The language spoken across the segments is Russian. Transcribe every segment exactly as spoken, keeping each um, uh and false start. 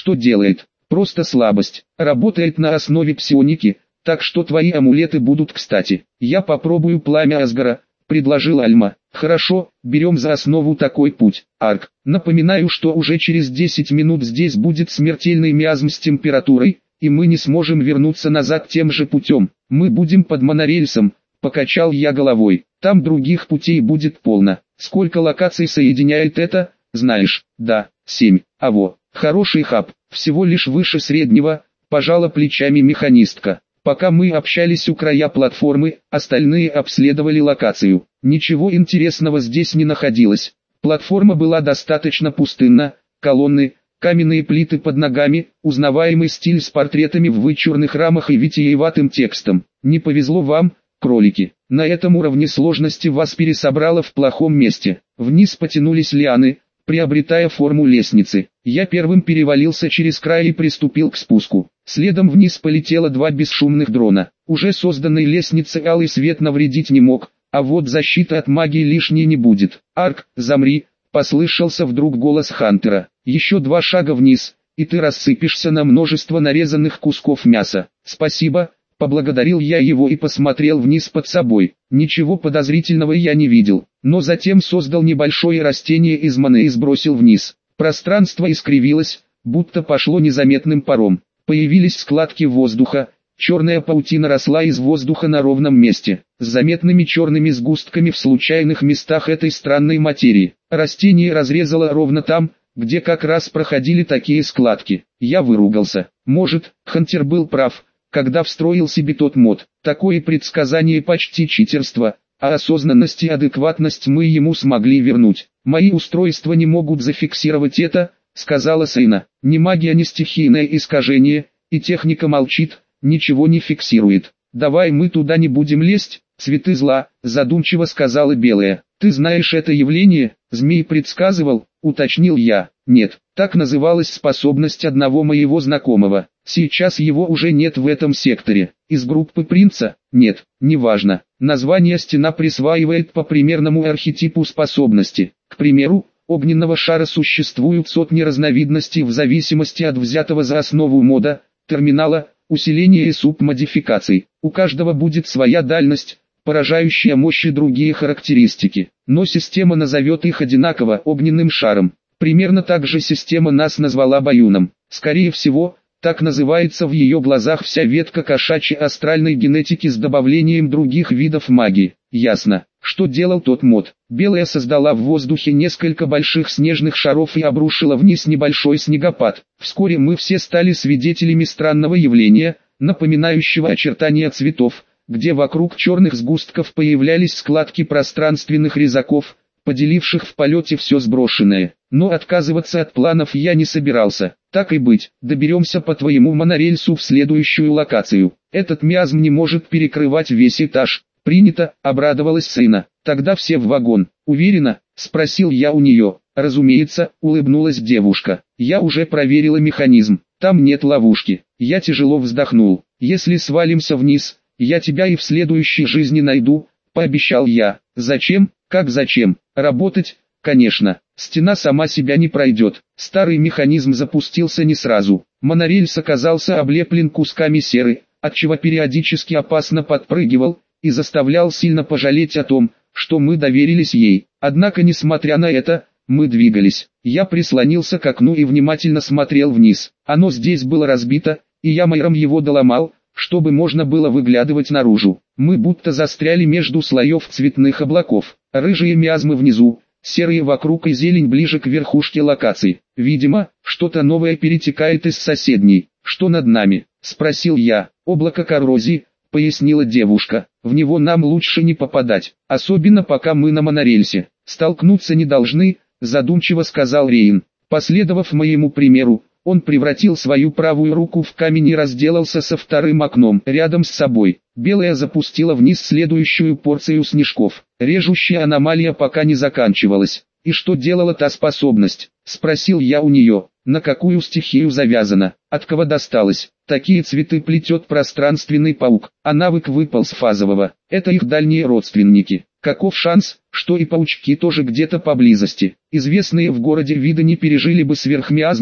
Что делает? Просто слабость. Работает на основе псионики, так что твои амулеты будут кстати. Я попробую пламя Асгара, предложил Альма. Хорошо, берем за основу такой путь. Арк. Напоминаю, что уже через десять минут здесь будет смертельный миазм с температурой, и мы не сможем вернуться назад тем же путем. Мы будем под монорельсом, покачал я головой. Там других путей будет полно. Сколько локаций соединяет это, знаешь? Да, семь. А во, хороший хаб, всего лишь выше среднего, пожала плечами механистка. Пока мы общались у края платформы, остальные обследовали локацию. Ничего интересного здесь не находилось. Платформа была достаточно пустынна, колонны, каменные плиты под ногами, узнаваемый стиль с портретами в вычурных рамах и витиеватым текстом. Не повезло вам, кролики. На этом уровне сложности вас пересобрало в плохом месте. Вниз потянулись лианы, приобретая форму лестницы. Я первым перевалился через край и приступил к спуску. Следом вниз полетело два бесшумных дрона. Уже созданной лестнице алый свет навредить не мог, а вот защита от магии лишней не будет. «Арк, замри!» — послышался вдруг голос Хантера. «Еще два шага вниз, и ты рассыпешься на множество нарезанных кусков мяса». «Спасибо!» — поблагодарил я его и посмотрел вниз под собой. Ничего подозрительного я не видел, но затем создал небольшое растение из маны и сбросил вниз. Пространство искривилось, будто пошло незаметным паром. Появились складки воздуха, черная паутина росла из воздуха на ровном месте, с заметными черными сгустками в случайных местах этой странной материи. Растение разрезало ровно там, где как раз проходили такие складки. Я выругался. Может, Хантер был прав, когда встроил себе тот мод. Такое предсказание почти читерство, а осознанность и адекватность мы ему смогли вернуть. Мои устройства не могут зафиксировать это, сказала Сейна. Ни магия, ни стихийное искажение, и техника молчит, ничего не фиксирует. Давай мы туда не будем лезть, цветы зла, задумчиво сказала Белая. Ты знаешь это явление? Змей предсказывал, уточнил я. Нет, так называлась способность одного моего знакомого. Сейчас его уже нет в этом секторе. Из группы принца? Нет, неважно. Название стена присваивает по примерному архетипу способности. К примеру, огненного шара существуют сотни разновидностей в зависимости от взятого за основу мода, терминала, усиления и субмодификаций. У каждого будет своя дальность, поражающая мощь и другие характеристики. Но система назовет их одинаково огненным шаром. Примерно так же система нас назвала Баюном. Скорее всего, так называется в ее глазах вся ветка кошачьей астральной генетики с добавлением других видов магии. Ясно, что делал тот мод. Белая создала в воздухе несколько больших снежных шаров и обрушила вниз небольшой снегопад. Вскоре мы все стали свидетелями странного явления, напоминающего очертания цветов, где вокруг черных сгустков появлялись складки пространственных резаков, поделивших в полете все сброшенное. Но отказываться от планов я не собирался. Так и быть, доберемся по твоему монорельсу в следующую локацию. Этот миазм не может перекрывать весь этаж. Принято, обрадовалась Сейна. Тогда все в вагон. Уверена? Спросил я у нее. Разумеется, улыбнулась девушка. Я уже проверила механизм. Там нет ловушки. Я тяжело вздохнул. Если свалимся вниз, я тебя и в следующей жизни найду, пообещал я. Зачем? Как зачем? Работать? Конечно. Стена сама себя не пройдет. Старый механизм запустился не сразу. Монорельс оказался облеплен кусками серы, отчего периодически опасно подпрыгивал, и заставлял сильно пожалеть о том, что мы доверились ей. Однако, несмотря на это, мы двигались. Я прислонился к окну и внимательно смотрел вниз. Оно здесь было разбито, и я майром его доломал, чтобы можно было выглядывать наружу. Мы будто застряли между слоев цветных облаков. Рыжие миазмы внизу, серые вокруг и зелень ближе к верхушке локации. Видимо, что-то новое перетекает из соседней. Что над нами? Спросил я. Облако коррозии, пояснила девушка. В него нам лучше не попадать, особенно пока мы на монорельсе. Столкнуться не должны, задумчиво сказал Рейн. Последовав моему примеру, он превратил свою правую руку в камень и разделался со вторым окном рядом с собой. Белая запустила вниз следующую порцию снежков. Режущая аномалия пока не заканчивалась. «И что делала та способность?» — спросил я у нее. «На какую стихию завязана? От кого досталось?» «Такие цветы плетет пространственный паук, а навык выпал с фазового. Это их дальние родственники. Каков шанс, что и паучки тоже где-то поблизости? Известные в городе виды не пережили бы сверхмиазмы,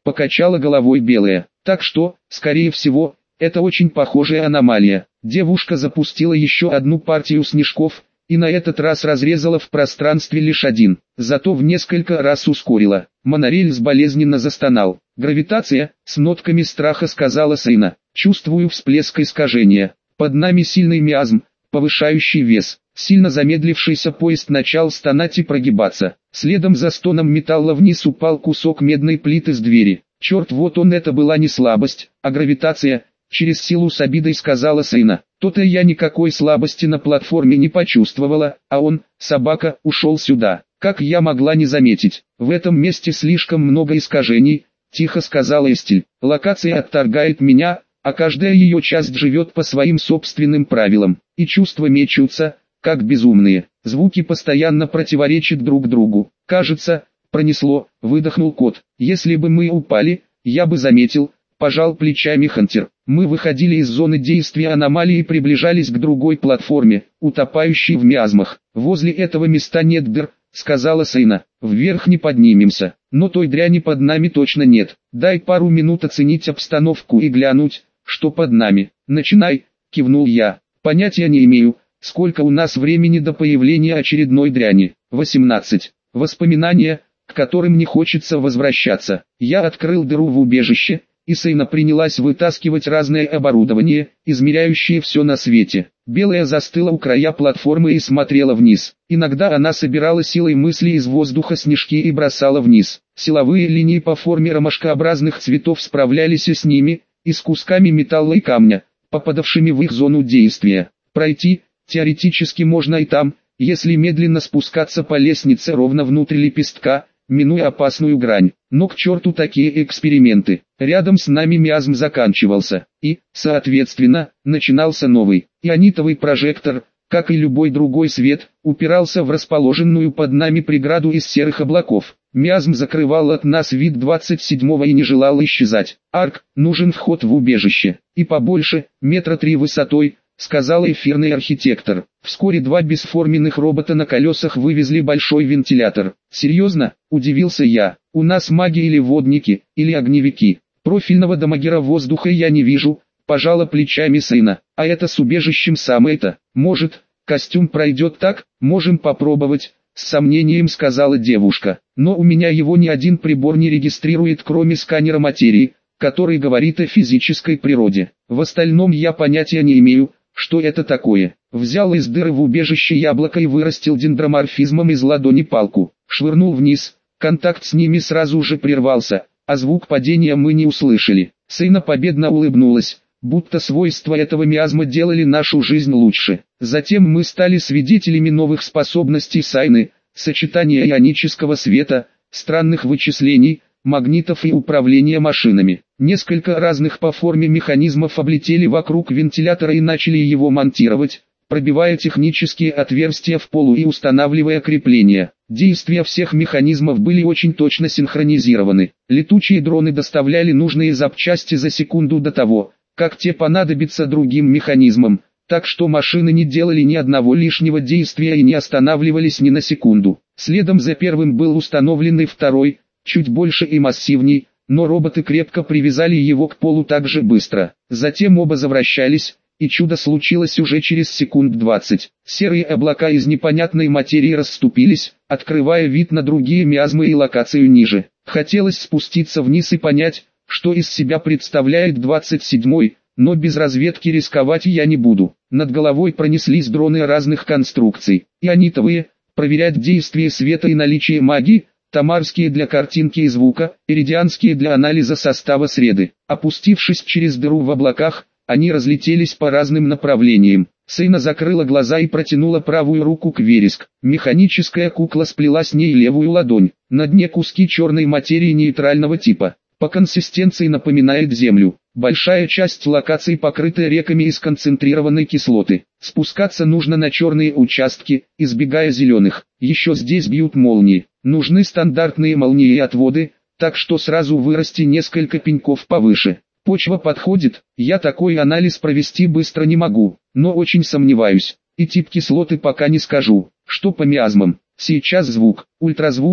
покачала головой Белая. Так что, скорее всего, это очень похожая аномалия. Девушка запустила еще одну партию снежков, и на этот раз разрезала в пространстве лишь один, зато в несколько раз ускорила. Монорельс болезненно застонал. «Гравитация», — с нотками страха сказала Сейна. «Чувствую всплеск искажения. Под нами сильный миазм, повышающий вес». Сильно замедлившийся поезд начал стонать и прогибаться. Следом за стоном металла вниз упал кусок медной плиты с двери. «Черт, вот он, это была не слабость, а гравитация», — через силу с обидой сказала Сейна. «То-то я никакой слабости на платформе не почувствовала, а он, собака, ушел сюда. Как я могла не заметить? В этом месте слишком много искажений», — тихо сказала Эстель. «Локация отторгает меня, а каждая ее часть живет по своим собственным правилам, и чувства мечутся, как безумные. Звуки постоянно противоречат друг другу. Кажется, пронесло», — выдохнул кот. «Если бы мы упали, я бы заметил», — пожал плечами Хантер. «Мы выходили из зоны действия аномалии и приближались к другой платформе, утопающей в миазмах. Возле этого места нет дыр», — сказала Сейна. «Вверх не поднимемся, но той дряни под нами точно нет. Дай пару минут оценить обстановку и глянуть, что под нами». «Начинай», — кивнул я. «Понятия не имею, сколько у нас времени до появления очередной дряни». восемнадцать. Воспоминания, к которым не хочется возвращаться. Я открыл дыру в убежище, и Сейна принялась вытаскивать разное оборудование, измеряющее все на свете. Белая застыла у края платформы и смотрела вниз. Иногда она собирала силой мысли из воздуха снежки и бросала вниз. Силовые линии по форме ромашкообразных цветов справлялись и с ними, и с кусками металла и камня, попадавшими в их зону действия. Пройти, теоретически можно и там, если медленно спускаться по лестнице ровно внутрь лепестка, минуя опасную грань. Но к черту такие эксперименты. Рядом с нами миазм заканчивался, и, соответственно, начинался новый. Ионитовый прожектор, как и любой другой свет, упирался в расположенную под нами преграду из серых облаков. Миазм закрывал от нас вид двадцать седьмого и не желал исчезать. «Арк, нужен вход в убежище, и побольше, метра три высотой», — сказал эфирный архитектор. Вскоре два бесформенных робота на колесах вывезли большой вентилятор. «Серьезно?» – удивился я. «У нас маги или водники, или огневики. Профильного дамагера воздуха я не вижу», – пожала плечами Сейна. «А это с убежищем самое-то. Может, костюм пройдет так? Можем попробовать», – с сомнением сказала девушка. «Но у меня его ни один прибор не регистрирует, кроме сканера материи, который говорит о физической природе. В остальном я понятия не имею, что это такое». Взял из дыры в убежище яблоко и вырастил дендроморфизмом из ладони палку. Швырнул вниз, контакт с ними сразу же прервался, а звук падения мы не услышали. Сейна победно улыбнулась, будто свойства этого миазма делали нашу жизнь лучше. Затем мы стали свидетелями новых способностей Сайны, сочетания ионического света, странных вычислений, магнитов и управления машинами. Несколько разных по форме механизмов облетели вокруг вентилятора и начали его монтировать, пробивая технические отверстия в полу и устанавливая крепления. Действия всех механизмов были очень точно синхронизированы. Летучие дроны доставляли нужные запчасти за секунду до того, как те понадобятся другим механизмам, так что машины не делали ни одного лишнего действия и не останавливались ни на секунду. Следом за первым был установлен и второй, чуть больше и массивней, но роботы крепко привязали его к полу так же быстро. Затем оба завращались, и чудо случилось уже через секунд двадцать. Серые облака из непонятной материи расступились, открывая вид на другие миазмы и локацию ниже. Хотелось спуститься вниз и понять, что из себя представляет двадцать седьмой, но без разведки рисковать я не буду. Над головой пронеслись дроны разных конструкций. Ионитовые, проверять действие света и наличие магии, тамарские для картинки и звука, иридианские для анализа состава среды. Опустившись через дыру в облаках, они разлетелись по разным направлениям. Сейна закрыла глаза и протянула правую руку к вереск. Механическая кукла сплела с ней левую ладонь. На дне куски черной материи нейтрального типа. По консистенции напоминает землю. Большая часть локаций покрыта реками из концентрированной кислоты. Спускаться нужно на черные участки, избегая зеленых. Еще здесь бьют молнии. Нужны стандартные молнии и отводы, так что сразу вырасти несколько пеньков повыше. Почва подходит, я такой анализ провести быстро не могу, но очень сомневаюсь. И тип кислоты пока не скажу. Что по миазмам? Сейчас звук, ультразвук,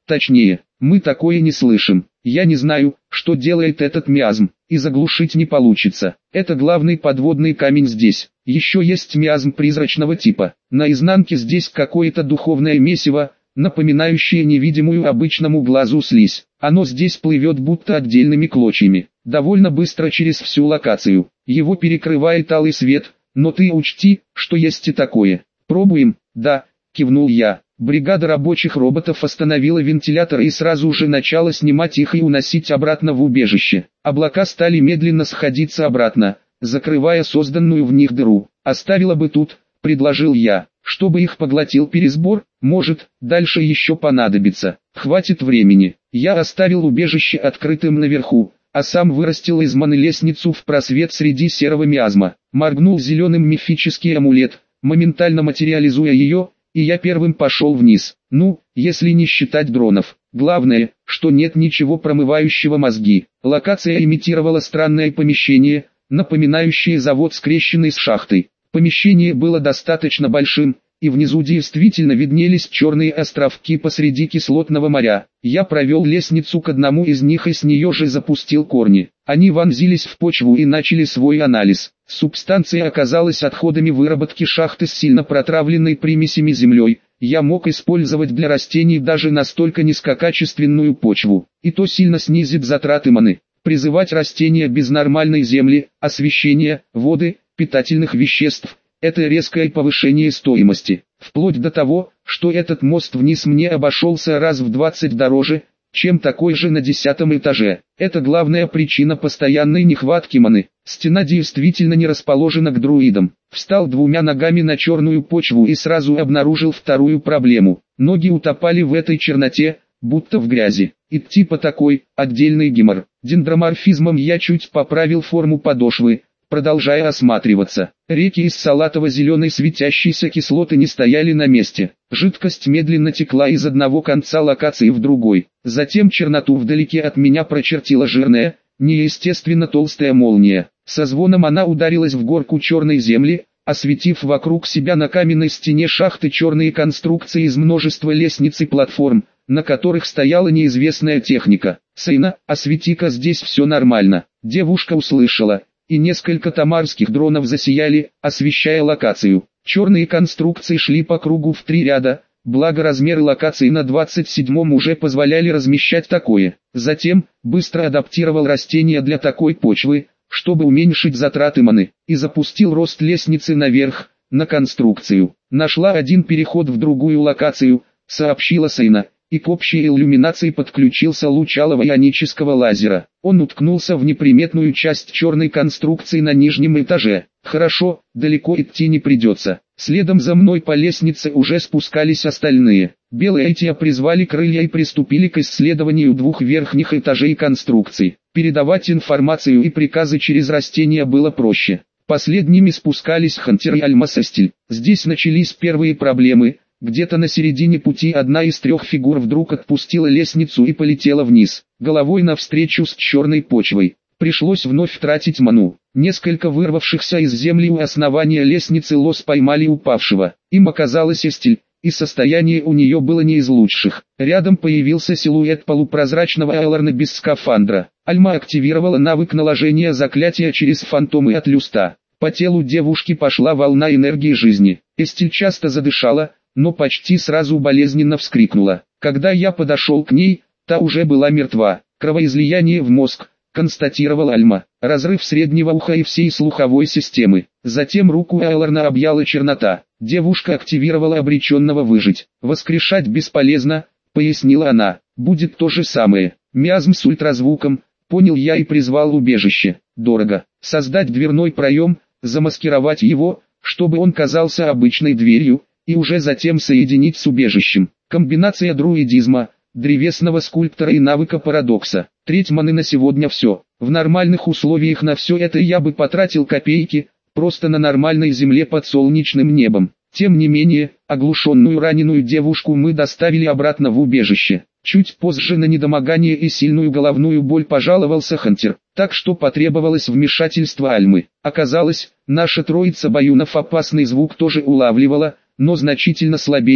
Точнее, мы такое не слышим. Я не знаю, что делает этот миазм, и заглушить не получится. Это главный подводный камень здесь. Еще есть миазм призрачного типа. На изнанке здесь какое-то духовное месиво, напоминающее невидимую обычному глазу слизь. Оно здесь плывет будто отдельными клочьями, довольно быстро через всю локацию. Его перекрывает алый свет, но ты учти, что есть и такое. Пробуем? Да, кивнул я. Бригада рабочих роботов остановила вентилятор и сразу же начала снимать их и уносить обратно в убежище. Облака стали медленно сходиться обратно, закрывая созданную в них дыру. Оставила бы тут, предложил я, чтобы их поглотил пересбор, может, дальше еще понадобится. Хватит времени. Я оставил убежище открытым наверху, а сам вырастил из маны лестницу в просвет среди серого миазма. Моргнул зеленым мифический амулет, моментально материализуя ее, и я первым пошел вниз. Ну, если не считать дронов. Главное, что нет ничего промывающего мозги. Локация имитировала странное помещение, напоминающее завод, скрещенный с шахтой. Помещение было достаточно большим, и внизу действительно виднелись черные островки посреди кислотного моря. Я провел лестницу к одному из них и с нее же запустил корни. Они вонзились в почву и начали свой анализ. Субстанция оказалась отходами выработки шахты с сильно протравленной примесями землей. Я мог использовать для растений даже настолько низкокачественную почву, и то сильно снизит затраты маны. Призывать растения без нормальной земли, освещения, воды, питательных веществ – это резкое повышение стоимости, вплоть до того, что этот мост вниз мне обошелся раз в двадцать дороже, чем такой же на десятом этаже. Это главная причина постоянной нехватки маны. Стена действительно не расположена к друидам. Встал двумя ногами на черную почву и сразу обнаружил вторую проблему. Ноги утопали в этой черноте, будто в грязи. Идти по такой, отдельный гемор. Дендроморфизмом я чуть поправил форму подошвы, продолжая осматриваться. Реки из салатово-зеленой светящейся кислоты не стояли на месте. Жидкость медленно текла из одного конца локации в другой. Затем черноту вдалеке от меня прочертила жирная, неестественно толстая молния. Со звоном она ударилась в горку черной земли, осветив вокруг себя на каменной стене шахты черные конструкции из множества лестниц и платформ, на которых стояла неизвестная техника. «Сейна, освети-ка здесь все нормально». Девушка услышала, и несколько тамарских дронов засияли, освещая локацию. Черные конструкции шли по кругу в три ряда, благо размеры локации на двадцать седьмом уже позволяли размещать такое. Затем, быстро адаптировал растения для такой почвы, чтобы уменьшить затраты маны, и запустил рост лестницы наверх, на конструкцию. Нашла один переход в другую локацию, сообщила Сейна, и к общей иллюминации подключился луч алого ионического лазера. Он уткнулся в неприметную часть черной конструкции на нижнем этаже. Хорошо, далеко идти не придется. Следом за мной по лестнице уже спускались остальные. Белые эти призвали крылья и приступили к исследованию двух верхних этажей конструкции. Передавать информацию и приказы через растения было проще. Последними спускались Хантер и Альмасастель. Здесь начались первые проблемы. Где-то на середине пути одна из трех фигур вдруг отпустила лестницу и полетела вниз, головой навстречу с черной почвой. Пришлось вновь тратить ману. Несколько вырвавшихся из земли у основания лестницы лос поймали упавшего. Им оказалась Эстель, и состояние у нее было не из лучших. Рядом появился силуэт полупрозрачного Элорна без скафандра. Альма активировала навык наложения заклятия через фантомы от люста. По телу девушки пошла волна энергии жизни. Эстель часто задышала, но почти сразу болезненно вскрикнула. Когда я подошел к ней, та уже была мертва. Кровоизлияние в мозг, констатировал Альма. Разрыв среднего уха и всей слуховой системы. Затем руку Элорна объяла чернота. Девушка активировала обреченного выжить. Воскрешать бесполезно, пояснила она. Будет то же самое. Миазм с ультразвуком, понял я и призвал убежище. Дорого. Создать дверной проем, замаскировать его, чтобы он казался обычной дверью, и уже затем соединить с убежищем. Комбинация друидизма, древесного скульптора и навыка парадокса. Треть маны на сегодня все. В нормальных условиях на все это я бы потратил копейки, просто на нормальной земле под солнечным небом. Тем не менее, оглушенную раненую девушку мы доставили обратно в убежище. Чуть позже на недомогание и сильную головную боль пожаловался Хантер, так что потребовалось вмешательство Альмы. Оказалось, наша троица баюнов опасный звук тоже улавливала, но значительно слабее,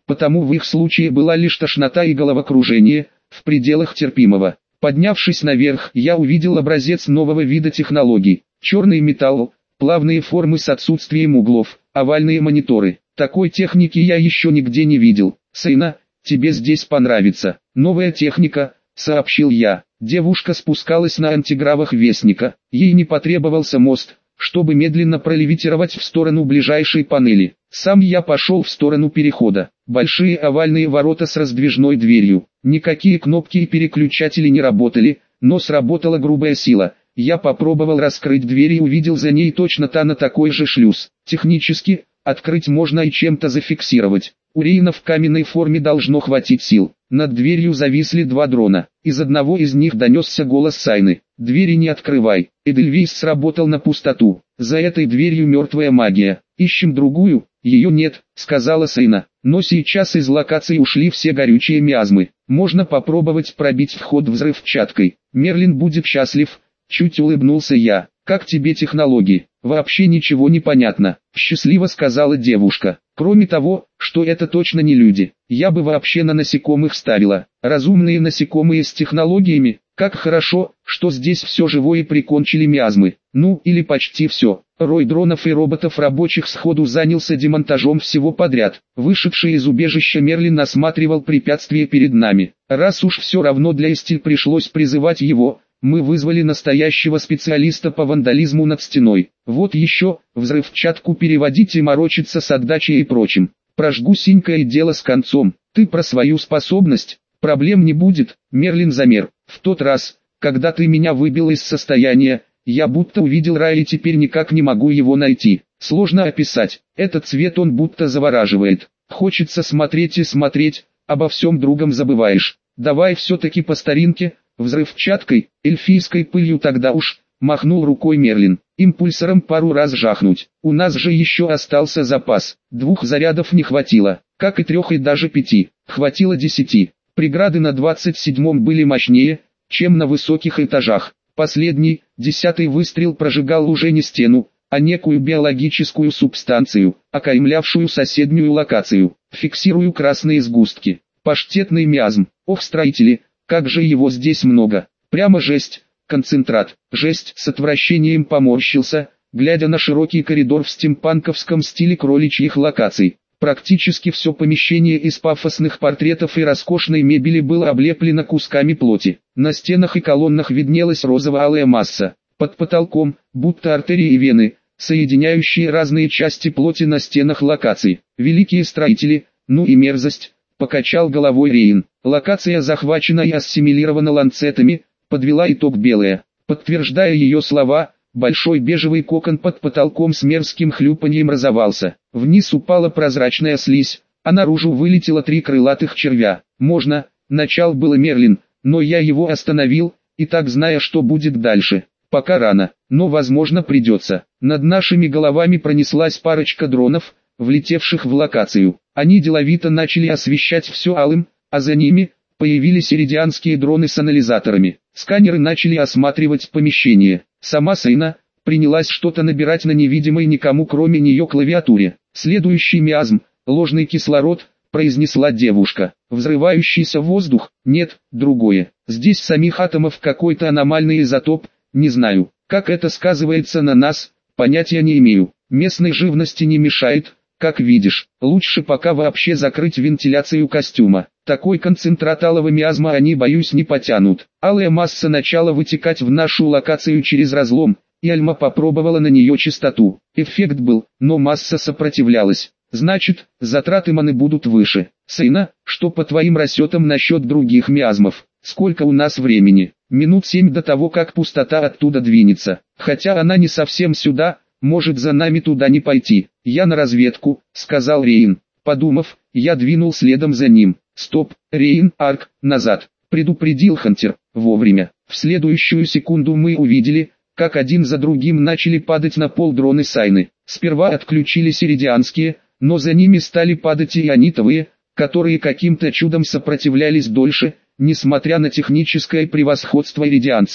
потому в их случае была лишь тошнота и головокружение, в пределах терпимого. Поднявшись наверх, я увидел образец нового вида технологий. Черный металл, плавные формы с отсутствием углов, овальные мониторы. Такой техники я еще нигде не видел. Сейна, тебе здесь понравится. Новая техника, сообщил я. Девушка спускалась на антигравах Вестника. Ей не потребовался мост, чтобы медленно пролевитировать в сторону ближайшей панели. Сам я пошел в сторону перехода. Большие овальные ворота с раздвижной дверью. Никакие кнопки и переключатели не работали, но сработала грубая сила. Я попробовал раскрыть дверь и увидел за ней точно та на такой же шлюз. Технически, открыть можно и чем-то зафиксировать. У Рейна в каменной форме должно хватить сил. Над дверью зависли два дрона. Из одного из них донесся голос Сайны. «Двери не открывай». Эдельвейс сработал на пустоту. «За этой дверью мертвая магия. Ищем другую». «Ее нет», — сказала Сайна. «Но сейчас из локации ушли все горючие миазмы. Можно попробовать пробить вход взрывчаткой. Мерлин будет счастлив». Чуть улыбнулся я. «Как тебе технологии?» «Вообще ничего не понятно», — счастливо сказала девушка. «Кроме того, что это точно не люди. Я бы вообще на насекомых ставила. Разумные насекомые с технологиями. Как хорошо, что здесь все живое прикончили миазмы. Ну, или почти все». Рой дронов и роботов рабочих сходу занялся демонтажом всего подряд. Вышедший из убежища Мерлин осматривал препятствия перед нами. Раз уж все равно для Эстиль пришлось призывать его, мы вызвали настоящего специалиста по вандализму над стеной. Вот еще, взрывчатку переводить и морочиться с отдачей и прочим. Прожгу синькое дело с концом. Ты про свою способность? Проблем не будет, Мерлин замер. В тот раз, когда ты меня выбил из состояния, я будто увидел рай и теперь никак не могу его найти. Сложно описать, этот цвет он будто завораживает. Хочется смотреть и смотреть, обо всем другом забываешь. Давай все-таки по старинке, взрывчаткой, эльфийской пылью тогда уж, махнул рукой Мерлин. Импульсором пару раз жахнуть. У нас же еще остался запас. Двух зарядов не хватило, как и трех и даже пяти. Хватило десяти. Преграды на двадцать седьмом были мощнее, чем на высоких этажах. Последний, десятый выстрел прожигал уже не стену, а некую биологическую субстанцию, окаймлявшую соседнюю локацию. Фиксирую красные сгустки. Паштетный миазм. Ох, строители, как же его здесь много. Прямо жесть. Концентрат. Жесть. С отвращением поморщился, глядя на широкий коридор в стимпанковском стиле кроличьих локаций. Практически все помещение из пафосных портретов и роскошной мебели было облеплено кусками плоти. На стенах и колоннах виднелась розово-алая масса. Под потолком, будто артерии и вены, соединяющие разные части плоти на стенах локаций. Великие строители, ну и мерзость, покачал головой Рейн. Локация захвачена и ассимилирована ланцетами, подвела итог белая. Подтверждая ее слова, большой бежевый кокон под потолком с мерзким хлюпаньем разорвался. Вниз упала прозрачная слизь, а наружу вылетело три крылатых червя. Можно, начал было Мерлин, но я его остановил, и так зная, что будет дальше. Пока рано, но возможно придется. Над нашими головами пронеслась парочка дронов, влетевших в локацию. Они деловито начали освещать все алым, а за ними появились иридианские дроны с анализаторами. Сканеры начали осматривать помещение. Сама Сайна принялась что-то набирать на невидимой никому кроме нее клавиатуре. «Следующий миазм, ложный кислород», произнесла девушка. «Взрывающийся воздух? Нет, другое. Здесь самих атомов какой-то аномальный изотоп, не знаю. Как это сказывается на нас, понятия не имею. Местной живности не мешает, как видишь. Лучше пока вообще закрыть вентиляцию костюма. Такой концентрат алого миазма они, боюсь, не потянут». Алая масса начала вытекать в нашу локацию через разлом, и Альма попробовала на нее частоту. Эффект был, но масса сопротивлялась. «Значит, затраты маны будут выше. Сайна, что по твоим расчетам насчет других миазмов? Сколько у нас времени?» «Минут семь до того, как пустота оттуда двинется. Хотя она не совсем сюда, может за нами туда не пойти. Я на разведку», — сказал Рейн. Подумав, я двинул следом за ним. «Стоп, Рейн, Арк, назад», — предупредил Хантер. Вовремя. В следующую секунду мы увидели, как один за другим начали падать на пол дроны Сайны. Сперва отключились иридианские, но за ними стали падать и ионитовые, которые каким-то чудом сопротивлялись дольше, несмотря на техническое превосходство иридианцев.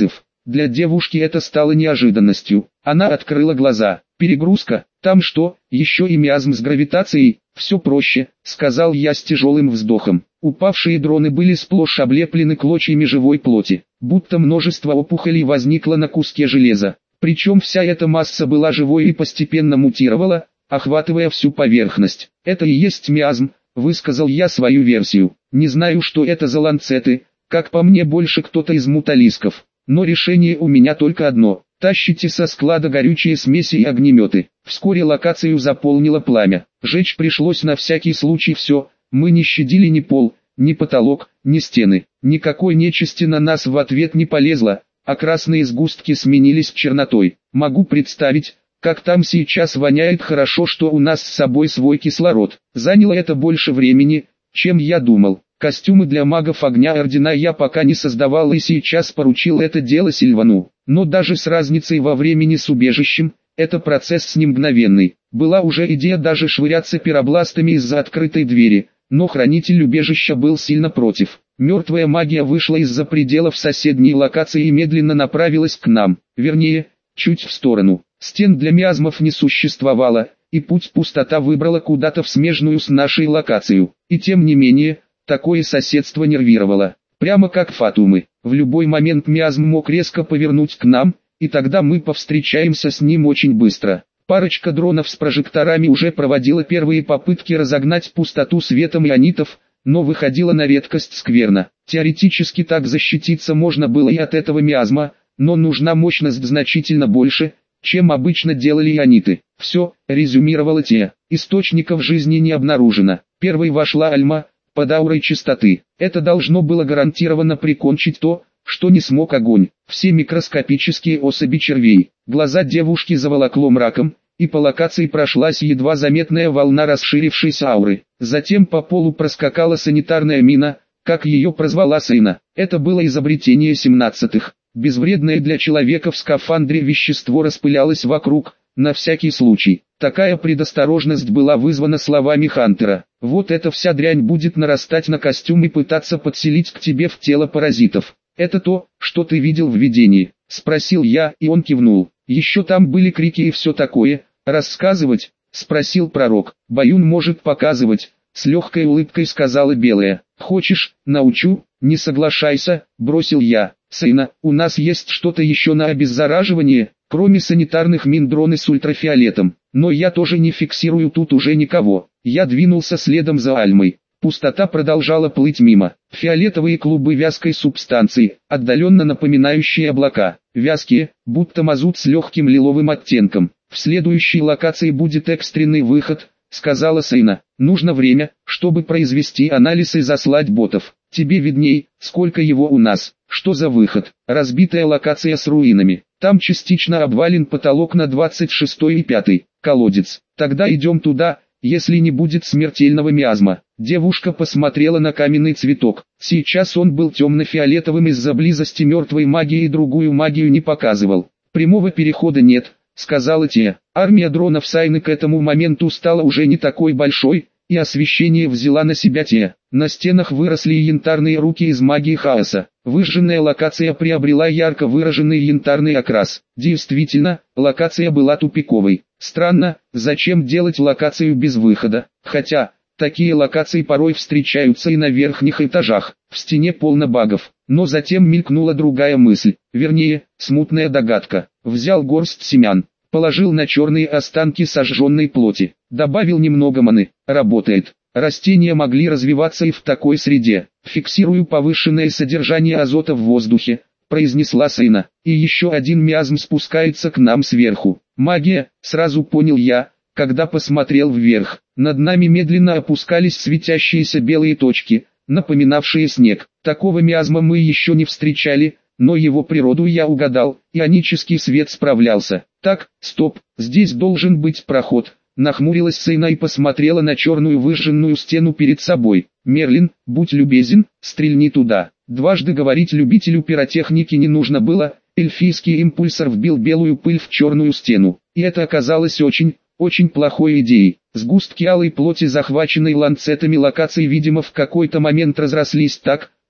Для девушки это стало неожиданностью. Она открыла глаза. Перегрузка, там что, еще и миазм с гравитацией? Все проще, сказал я с тяжелым вздохом. Упавшие дроны были сплошь облеплены клочьями живой плоти, будто множество опухолей возникло на куске железа. Причем вся эта масса была живой и постепенно мутировала, охватывая всю поверхность. Это и есть миазм, высказал я свою версию. Не знаю, что это за ланцеты, как по мне больше кто-то из муталисков. Но решение у меня только одно. Тащите со склада горючие смеси и огнеметы. Вскоре локацию заполнило пламя. Жечь пришлось на всякий случай все. Мы не щадили ни пол, ни потолок, ни стены. Никакой нечисти на нас в ответ не полезла, а красные сгустки сменились чернотой. Могу представить, как там сейчас воняет. Хорошо, что у нас с собой свой кислород. Заняло это больше времени, чем я думал. Костюмы для магов огня ордена я пока не создавал и сейчас поручил это дело Сильвану. Но даже с разницей во времени с убежищем, это процесс не мгновенный. Была уже идея даже швыряться пиробластами из-за открытой двери, но хранитель убежища был сильно против. Мертвая магия вышла из-за пределов соседней локации и медленно направилась к нам, вернее, чуть в сторону. Стен для миазмов не существовало, и путь пустота выбрала куда-то в смежную с нашей локацией. И тем не менее, такое соседство нервировало. Прямо как фатумы, в любой момент миазм мог резко повернуть к нам, и тогда мы повстречаемся с ним очень быстро. Парочка дронов с прожекторами уже проводила первые попытки разогнать пустоту светом ионитов, но выходила на редкость скверно. Теоретически так защититься можно было и от этого миазма, но нужна мощность значительно больше, чем обычно делали иониты. Все, резюмировала Тея, источников жизни не обнаружено. Первой вошла Альма, под аурой чистоты. Это должно было гарантированно прикончить то, что не смог огонь. Все микроскопические особи червей. Глаза девушки заволокло мраком, и по локации прошлась едва заметная волна расширившейся ауры. Затем по полу проскакала санитарная мина, как ее прозвала Сейна. Это было изобретение семнадцатых. Безвредное для человека в скафандре вещество распылялось вокруг, на всякий случай. Такая предосторожность была вызвана словами Хантера. Вот эта вся дрянь будет нарастать на костюм и пытаться подселить к тебе в тело паразитов. Это то, что ты видел в видении? Спросил я, и он кивнул. Еще там были крики и все такое. Рассказывать? Спросил пророк. Баюн может показывать. С легкой улыбкой сказала Белая. Хочешь, научу? Не соглашайся, бросил я. Сейна, у нас есть что-то еще на обеззараживание, кроме санитарных мин дроны с ультрафиолетом. Но я тоже не фиксирую тут уже никого. Я двинулся следом за Альмой. Пустота продолжала плыть мимо. Фиолетовые клубы вязкой субстанции, отдаленно напоминающие облака. Вязкие, будто мазут с легким лиловым оттенком. В следующей локации будет экстренный выход, сказала Сейна. Нужно время, чтобы произвести анализ и заслать ботов. Тебе видней, сколько его у нас. Что за выход? Разбитая локация с руинами. Там частично обвален потолок на двадцать шестой и пятый. Колодец. Тогда идем туда, если не будет смертельного миазма. Девушка посмотрела на каменный цветок. Сейчас он был темно-фиолетовым из-за близости мертвой магии и другую магию не показывал. Прямого перехода нет, сказала Тея. Армия дронов Сайны к этому моменту стала уже не такой большой, и освещение взяла на себя Тея. На стенах выросли янтарные руки из магии хаоса. Выжженная локация приобрела ярко выраженный янтарный окрас. Действительно, локация была тупиковой. Странно, зачем делать локацию без выхода? Хотя, такие локации порой встречаются и на верхних этажах. В стене полно багов. Но затем мелькнула другая мысль. Вернее, смутная догадка. Взял горсть семян. Положил на черные останки сожженной плоти. Добавил немного маны. Работает. Растения могли развиваться и в такой среде. Фиксирую повышенное содержание азота в воздухе, произнесла Сейна. И еще один миазм спускается к нам сверху. Магия, сразу понял я, когда посмотрел вверх. Над нами медленно опускались светящиеся белые точки, напоминавшие снег. Такого миазма мы еще не встречали, но его природу я угадал, ионический свет справлялся. Так, стоп, здесь должен быть проход. Нахмурилась Сейна и посмотрела на черную выжженную стену перед собой. «Мерлин, будь любезен, стрельни туда». Дважды говорить любителю пиротехники не нужно было, эльфийский импульсор вбил белую пыль в черную стену. И это оказалось очень, очень плохой идеей. Сгустки алой плоти, захваченной ланцетами локации, видимо в какой-то момент разрослись так,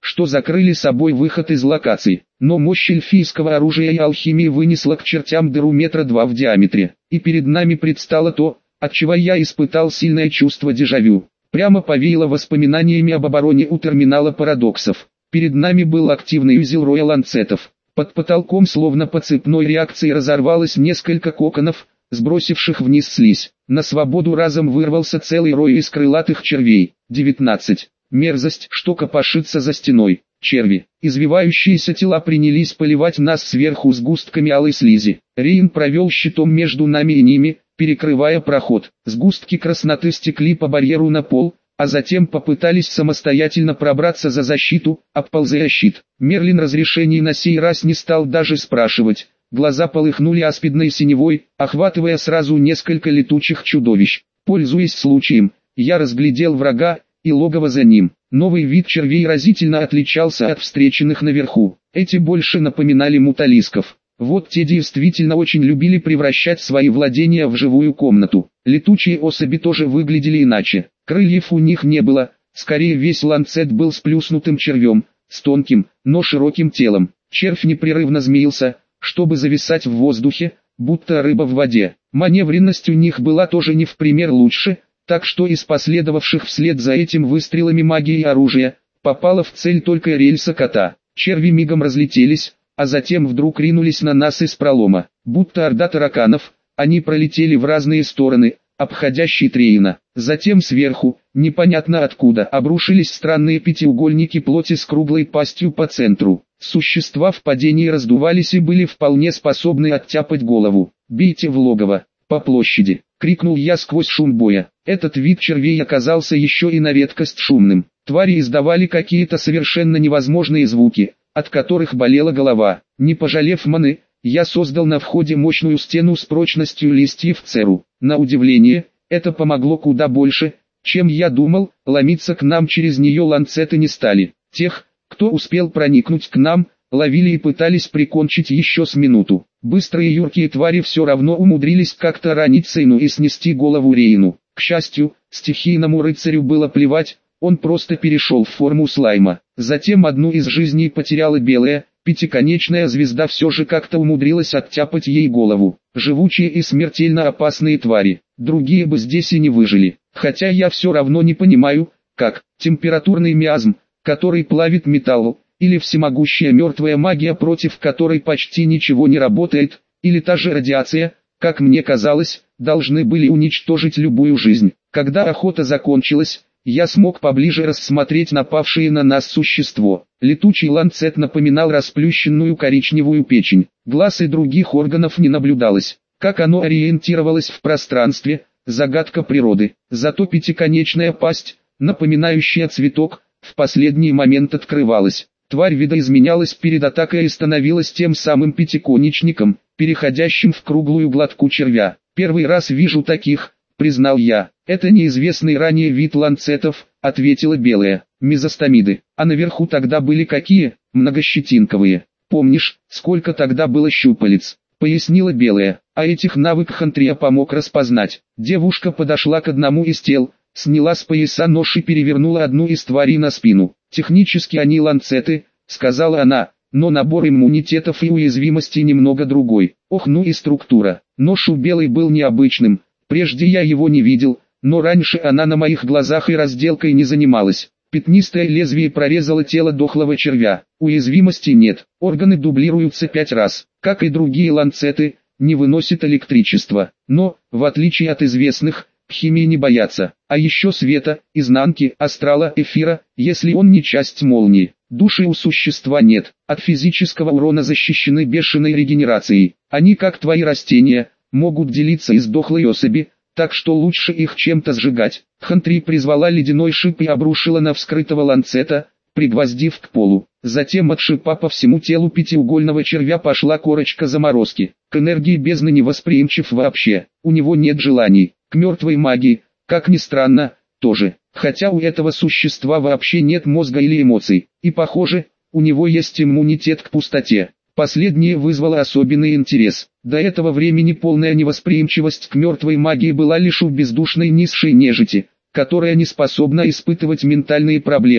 что закрыли собой выход из локации. Но мощь эльфийского оружия и алхимии вынесла к чертям дыру метра два в диаметре, и перед нами предстало то, от чего я испытал сильное чувство дежавю. Прямо повеяло воспоминаниями об обороне у терминала парадоксов. Перед нами был активный узел роя ланцетов. Под потолком словно по цепной реакции разорвалось несколько коконов, сбросивших вниз слизь. На свободу разом вырвался целый рой из крылатых червей. девятнадцать. Мерзость, что копошится за стеной. Черви. Извивающиеся тела принялись поливать нас сверху сгустками алой слизи. Рейн провел щитом между нами и ними, перекрывая проход. Сгустки красноты стекли по барьеру на пол, а затем попытались самостоятельно пробраться за защиту, обползая щит. Мерлин разрешений на сей раз не стал даже спрашивать. Глаза полыхнули аспидной синевой, охватывая сразу несколько летучих чудовищ. Пользуясь случаем, я разглядел врага и логово за ним. Новый вид червей разительно отличался от встреченных наверху. Эти больше напоминали муталисков. Вот те действительно очень любили превращать свои владения в живую комнату. Летучие особи тоже выглядели иначе. Крыльев у них не было, скорее весь ланцет был сплюснутым червем, с тонким, но широким телом. Червь непрерывно змеился, чтобы зависать в воздухе, будто рыба в воде. Маневренность у них была тоже не в пример лучше, так что из последовавших вслед за этим выстрелами магии и оружия, попала в цель только рельса кота. Черви мигом разлетелись, а затем вдруг ринулись на нас из пролома. Будто орда тараканов, они пролетели в разные стороны, обходя щит Рейна. Затем сверху, непонятно откуда, обрушились странные пятиугольники плоти с круглой пастью по центру. Существа в падении раздувались и были вполне способны оттяпать голову. «Бейте в логово, по площади!» — крикнул я сквозь шум боя. Этот вид червей оказался еще и на редкость шумным. Твари издавали какие-то совершенно невозможные звуки, от которых болела голова. Не пожалев маны, я создал на входе мощную стену с прочностью листьев церу. На удивление, это помогло куда больше, чем я думал. Ломиться к нам через нее ланцеты не стали. Тех, кто успел проникнуть к нам, ловили и пытались прикончить еще с минуту. Быстрые юркие твари все равно умудрились как-то ранить Сейну и снести голову Рейну. К счастью, стихийному рыцарю было плевать, он просто перешел в форму слайма. Затем одну из жизней потеряла белая, пятиконечная звезда все же как-то умудрилась оттяпать ей голову. Живучие и смертельно опасные твари, другие бы здесь и не выжили. Хотя я все равно не понимаю, как температурный миазм, который плавит металл, или всемогущая мертвая магия, против которой почти ничего не работает, или та же радиация, как мне казалось, должны были уничтожить любую жизнь. Когда охота закончилась, я смог поближе рассмотреть напавшее на нас существо. Летучий ланцет напоминал расплющенную коричневую печень. Глаз и других органов не наблюдалось. Как оно ориентировалось в пространстве, загадка природы. Зато пятиконечная пасть, напоминающая цветок, в последний момент открывалась. Тварь видоизменялась перед атакой и становилась тем самым пятиконечником, переходящим в круглую гладку червя. «Первый раз вижу таких», — признал я. «Это неизвестный ранее вид ланцетов», — ответила белая. «Мезостомиды. А наверху тогда были какие? Многощетинковые. Помнишь, сколько тогда было щупалец?» — пояснила белая. А этих навык Хантрия помог распознать. Девушка подошла к одному из тел, сняла с пояса нож и перевернула одну из тварей на спину. «Технически они ланцеты», — сказала она, — «но набор иммунитетов и уязвимостей немного другой. Ох, ну и структура. Нож у белой был необычным, прежде я его не видел, но раньше она на моих глазах и разделкой не занималась. Пятнистое лезвие прорезало тело дохлого червя. Уязвимости нет, органы дублируются пять раз, как и другие ланцеты, не выносит электричество. Но, в отличие от известных, химии не боятся, а еще света, изнанки, астрала, эфира, если он не часть молнии. Души у существа нет, от физического урона защищены бешеной регенерацией. Они, как твои растения, могут делиться из дохлой особи, так что лучше их чем-то сжигать. Хантри призвала ледяной шип и обрушила на вскрытого ланцета, пригвоздив к полу. Затем от шипа по всему телу пятиугольного червя пошла корочка заморозки. К энергии бездны не восприимчив вообще, у него нет желаний. К мертвой магии, как ни странно, тоже. Хотя у этого существа вообще нет мозга или эмоций. И похоже, у него есть иммунитет к пустоте. Последнее вызвало особенный интерес. До этого времени полная невосприимчивость к мертвой магии была лишь у бездушной низшей нежити, которая не способна испытывать ментальные проблемы.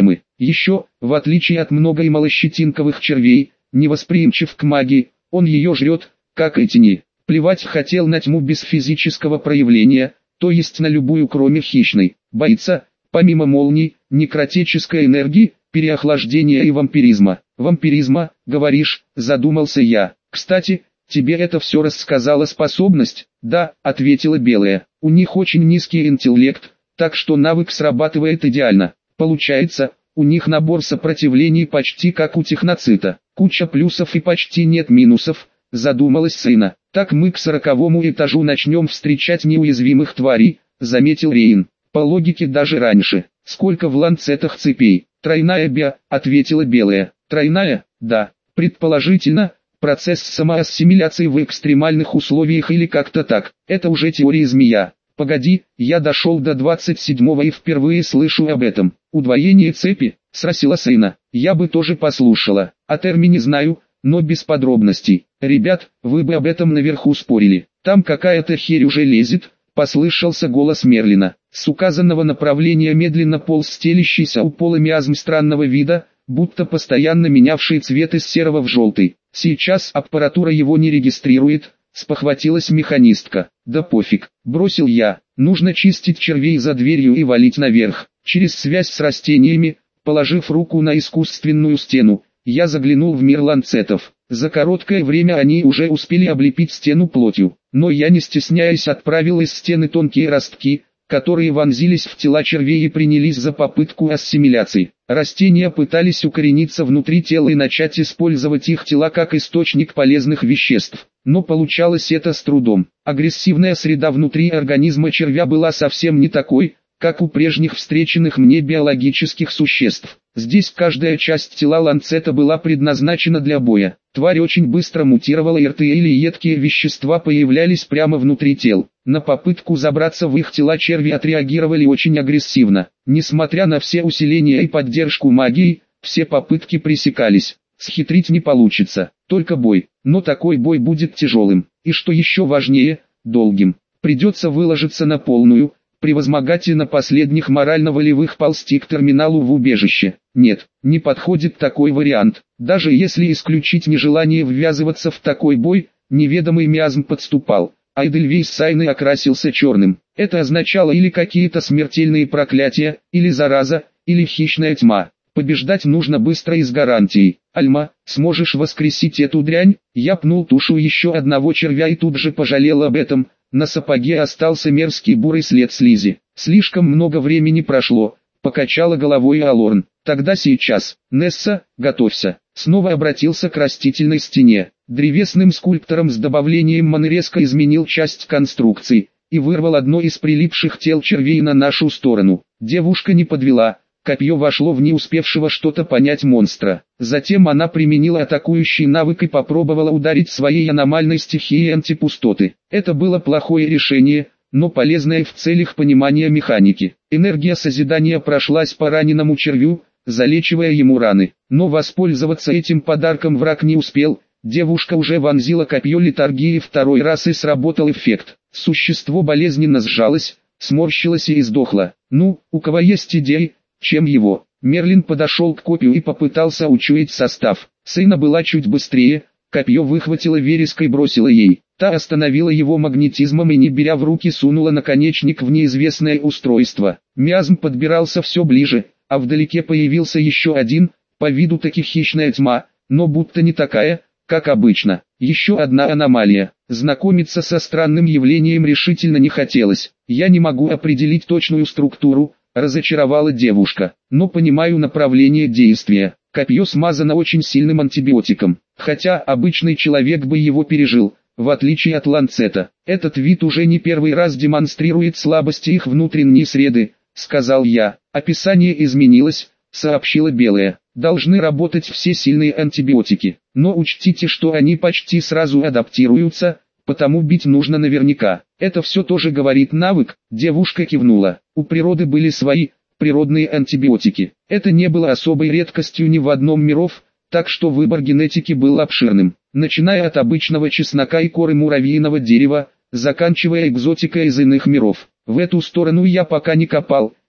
Еще, в отличие от много и малощетинковых червей, невосприимчив к магии, он ее жрет, как и тени. Плевать хотел на тьму без физического проявления, то есть на любую кроме хищной. Боится, помимо молний, некротической энергии, переохлаждения и вампиризма. Вампиризма, говоришь, задумался я. Кстати, тебе это все рассказала способность? Да, ответила Белая. У них очень низкий интеллект, так что навык срабатывает идеально. Получается, у них набор сопротивлений почти как у техноцита. Куча плюсов и почти нет минусов, задумалась Сына. Так мы к сороковому этажу начнем встречать неуязвимых тварей, заметил Рейн. По логике даже раньше. Сколько в ланцетах цепей? Тройная биа, ответила Белая. Тройная? Да. Предположительно, процесс самоассимиляции в экстремальных условиях или как-то так. Это уже теория змея. Погоди, я дошел до двадцать седьмого и впервые слышу об этом. Удвоение цепи, спросила Сына. Я бы тоже послушала. О термине знаю, но без подробностей. Ребят, вы бы об этом наверху спорили. Там какая-то херь уже лезет, послышался голос Мерлина. С указанного направления медленно полз стелящийся у пола миазм странного вида, будто постоянно менявший цвет из серого в желтый. Сейчас аппаратура его не регистрирует, спохватилась механистка. Да пофиг, бросил я. Нужно чистить червей за дверью и валить наверх. Через связь с растениями, положив руку на искусственную стену, я заглянул в мир ланцетов. За короткое время они уже успели облепить стену плотью, но я не стесняясь отправил из стены тонкие ростки, которые вонзились в тела червей и принялись за попытку ассимиляции. Растения пытались укорениться внутри тела и начать использовать их тела как источник полезных веществ, но получалось это с трудом. Агрессивная среда внутри организма червя была совсем не такой, как у прежних встреченных мне биологических существ. Здесь каждая часть тела ланцета была предназначена для боя. Тварь очень быстро мутировала, и рты или едкие вещества появлялись прямо внутри тел. На попытку забраться в их тела черви отреагировали очень агрессивно. Несмотря на все усиления и поддержку магии, все попытки пресекались. Схитрить не получится, только бой. Но такой бой будет тяжелым. И что еще важнее, долгим. Придется выложиться на полную, превозмогать и на последних морально-волевых ползти к терминалу в убежище. Нет, не подходит такой вариант. Даже если исключить нежелание ввязываться в такой бой, неведомый миазм подступал, а Эдельвейс Сайны окрасился черным. Это означало или какие-то смертельные проклятия, или зараза, или хищная тьма. Побеждать нужно быстро и с гарантией. Альма, сможешь воскресить эту дрянь? Я пнул тушу еще одного червя и тут же пожалел об этом. На сапоге остался мерзкий бурый след слизи. Слишком много времени прошло, покачала головой Алорн. Тогда сейчас, Несса, готовься. Снова обратился к растительной стене. Древесным скульптором с добавлением маны резко изменил часть конструкции и вырвал одно из прилипших тел червей на нашу сторону. Девушка не подвела. Копье вошло в не успевшего что-то понять монстра. Затем она применила атакующий навык и попробовала ударить своей аномальной стихией антипустоты. Это было плохое решение, но полезное в целях понимания механики. Энергия созидания прошлась по раненому червю, залечивая ему раны. Но воспользоваться этим подарком враг не успел. Девушка уже вонзила копье литургии второй раз и сработал эффект. Существо болезненно сжалось, сморщилось и издохло. Ну, у кого есть идеи? Чем его? Мерлин подошел к копью и попытался учуять состав. Сына была чуть быстрее, копье выхватила вереска и бросила ей. Та остановила его магнетизмом и не беря в руки сунула наконечник в неизвестное устройство. Миазм подбирался все ближе, а вдалеке появился еще один, по виду таки хищная тьма, но будто не такая, как обычно. Еще одна аномалия. Знакомиться со странным явлением решительно не хотелось. Я не могу определить точную структуру, разочаровала девушка, но понимаю направление действия. Копье смазано очень сильным антибиотиком, хотя обычный человек бы его пережил, в отличие от ланцета. Этот вид уже не первый раз демонстрирует слабости их внутренней среды, сказал я. Описание изменилось, сообщила Белая. Должны работать все сильные антибиотики, но учтите, что они почти сразу адаптируются, потому бить нужно наверняка. Это все тоже говорит навык, девушка кивнула. У природы были свои, природные антибиотики. Это не было особой редкостью ни в одном миров, так что выбор генетики был обширным. Начиная от обычного чеснока и коры муравьиного дерева, заканчивая экзотикой из иных миров. В эту сторону я пока не копал,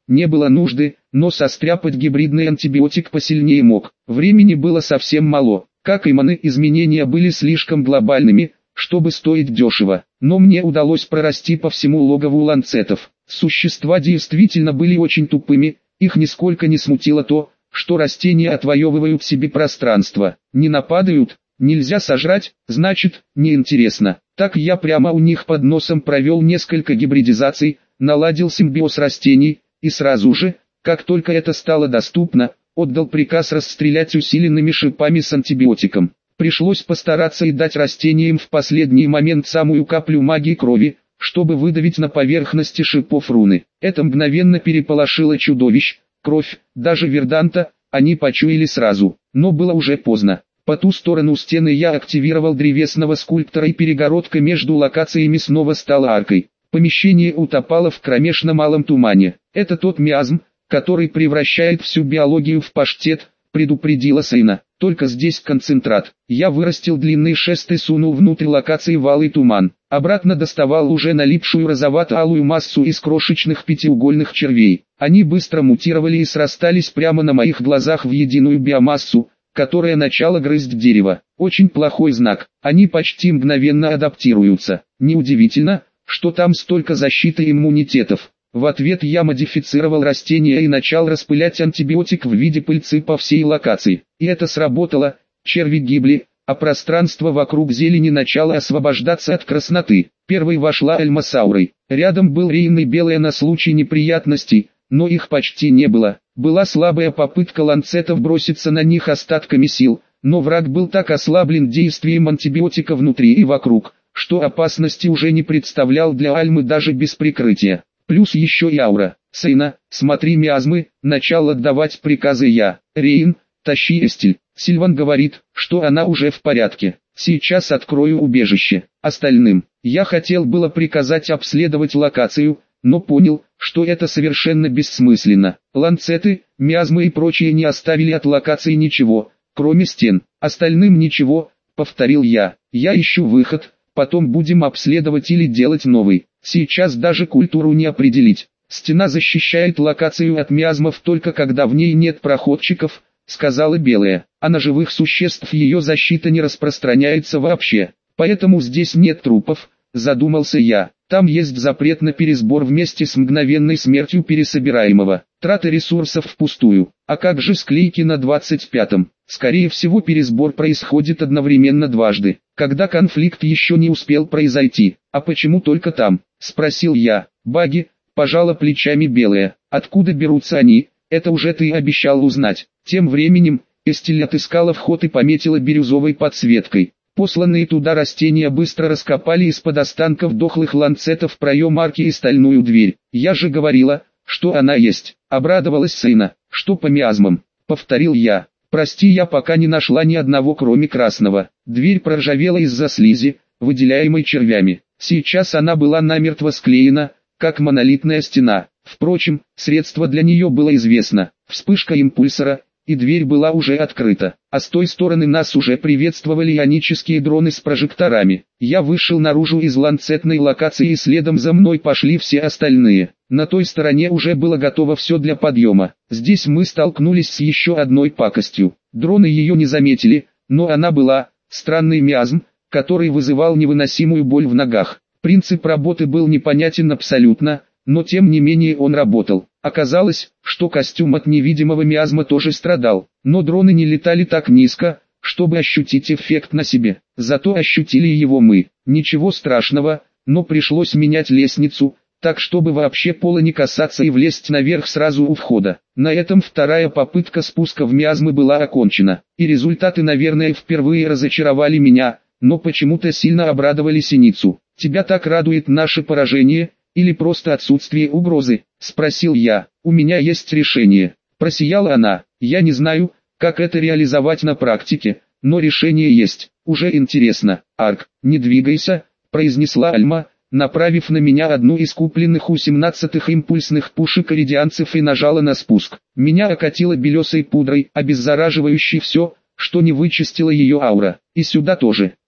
не было нужды, но состряпать гибридный антибиотик посильнее мог. Времени было совсем мало, как и маны, изменения были слишком глобальными, чтобы стоить дешево. Но мне удалось прорасти по всему логову ланцетов. Существа действительно были очень тупыми, их нисколько не смутило то, что растения отвоевывают себе пространство. Не нападают, нельзя сожрать, значит, неинтересно. Так я прямо у них под носом провел несколько гибридизаций, наладил симбиоз растений, и сразу же, как только это стало доступно, отдал приказ расстрелять усиленными шипами с антибиотиком. Пришлось постараться и дать растениям в последний момент самую каплю магии крови, чтобы выдавить на поверхности шипов руны. Это мгновенно переполошило чудовищ, кровь, даже верданта, они почуяли сразу, но было уже поздно. По ту сторону стены я активировал древесного скульптора, и перегородка между локациями снова стала аркой. Помещение утопало в кромешно малом тумане. Это тот миазм, который превращает всю биологию в паштет, предупредила Сейна. Только здесь концентрат. Я вырастил длинный шест и сунул внутрь локации валый туман. Обратно доставал уже налипшую розовато-алую массу из крошечных пятиугольных червей. Они быстро мутировали и срастались прямо на моих глазах в единую биомассу, которая начала грызть дерево. Очень плохой знак. Они почти мгновенно адаптируются. Неудивительно, что там столько защиты и иммунитетов. В ответ я модифицировал растения и начал распылять антибиотик в виде пыльцы по всей локации. И это сработало, черви гибли, а пространство вокруг зелени начало освобождаться от красноты. Первой вошла Альма с аурой. Рядом был Рейн и Белая на случай неприятностей, но их почти не было. Была слабая попытка ланцетов броситься на них остатками сил, но враг был так ослаблен действием антибиотика внутри и вокруг, что опасности уже не представлял для Альмы даже без прикрытия. Плюс еще и аура. Сейна, смотри миазмы, начал отдавать приказы я. Рейн, тащи Эстель. Сильван говорит, что она уже в порядке. Сейчас открою убежище. Остальным. Я хотел было приказать обследовать локацию, но понял, что это совершенно бессмысленно. Ланцеты, миазмы и прочие не оставили от локации ничего, кроме стен. Остальным ничего, повторил я. Я ищу выход, потом будем обследовать или делать новый. Сейчас даже культуру не определить. Стена защищает локацию от миазмов только когда в ней нет проходчиков, сказала Белая. А на живых существ ее защита не распространяется вообще. Поэтому здесь нет трупов, задумался я. Там есть запрет на пересбор вместе с мгновенной смертью пересобираемого. Трата ресурсов впустую. А как же склейки на двадцать пятом? Скорее всего, пересбор происходит одновременно дважды, когда конфликт еще не успел произойти. А почему только там? Спросил я. Баги, пожала плечами Белая. Откуда берутся они? Это уже ты обещал узнать. Тем временем, Эстель отыскала вход и пометила бирюзовой подсветкой. Посланные туда растения быстро раскопали из-под останков дохлых ланцетов проем арки и стальную дверь. Я же говорила, что она есть. Обрадовалась Сейна. Что по миазмам? Повторил я. Прости, я пока не нашла ни одного кроме красного. Дверь проржавела из-за слизи, выделяемой червями. Сейчас она была намертво склеена, как монолитная стена. Впрочем, средство для нее было известно. Вспышка импульсора, и дверь была уже открыта. А с той стороны нас уже приветствовали ионические дроны с прожекторами. Я вышел наружу из ланцетной локации, и следом за мной пошли все остальные. На той стороне уже было готово все для подъема. Здесь мы столкнулись с еще одной пакостью. Дроны ее не заметили, но она была, странный миазм, который вызывал невыносимую боль в ногах. Принцип работы был непонятен абсолютно, но тем не менее он работал. Оказалось, что костюм от невидимого миазма тоже страдал, но дроны не летали так низко, чтобы ощутить эффект на себе. Зато ощутили его мы. Ничего страшного, но пришлось менять лестницу, так чтобы вообще пола не касаться и влезть наверх сразу у входа. На этом вторая попытка спуска в миазмы была окончена, и результаты, наверное, впервые разочаровали меня, но почему-то сильно обрадовали Синицу. «Тебя так радует наше поражение, или просто отсутствие угрозы?» — спросил я. «У меня есть решение». Просияла она. «Я не знаю, как это реализовать на практике, но решение есть. Уже интересно». «Арк, не двигайся», — произнесла Альма, направив на меня одну из купленных у семнадцатых импульсных пушек иридианцев, и нажала на спуск. Меня окатило белесой пудрой, обеззараживающей все, что не вычистила ее аура. И сюда тоже.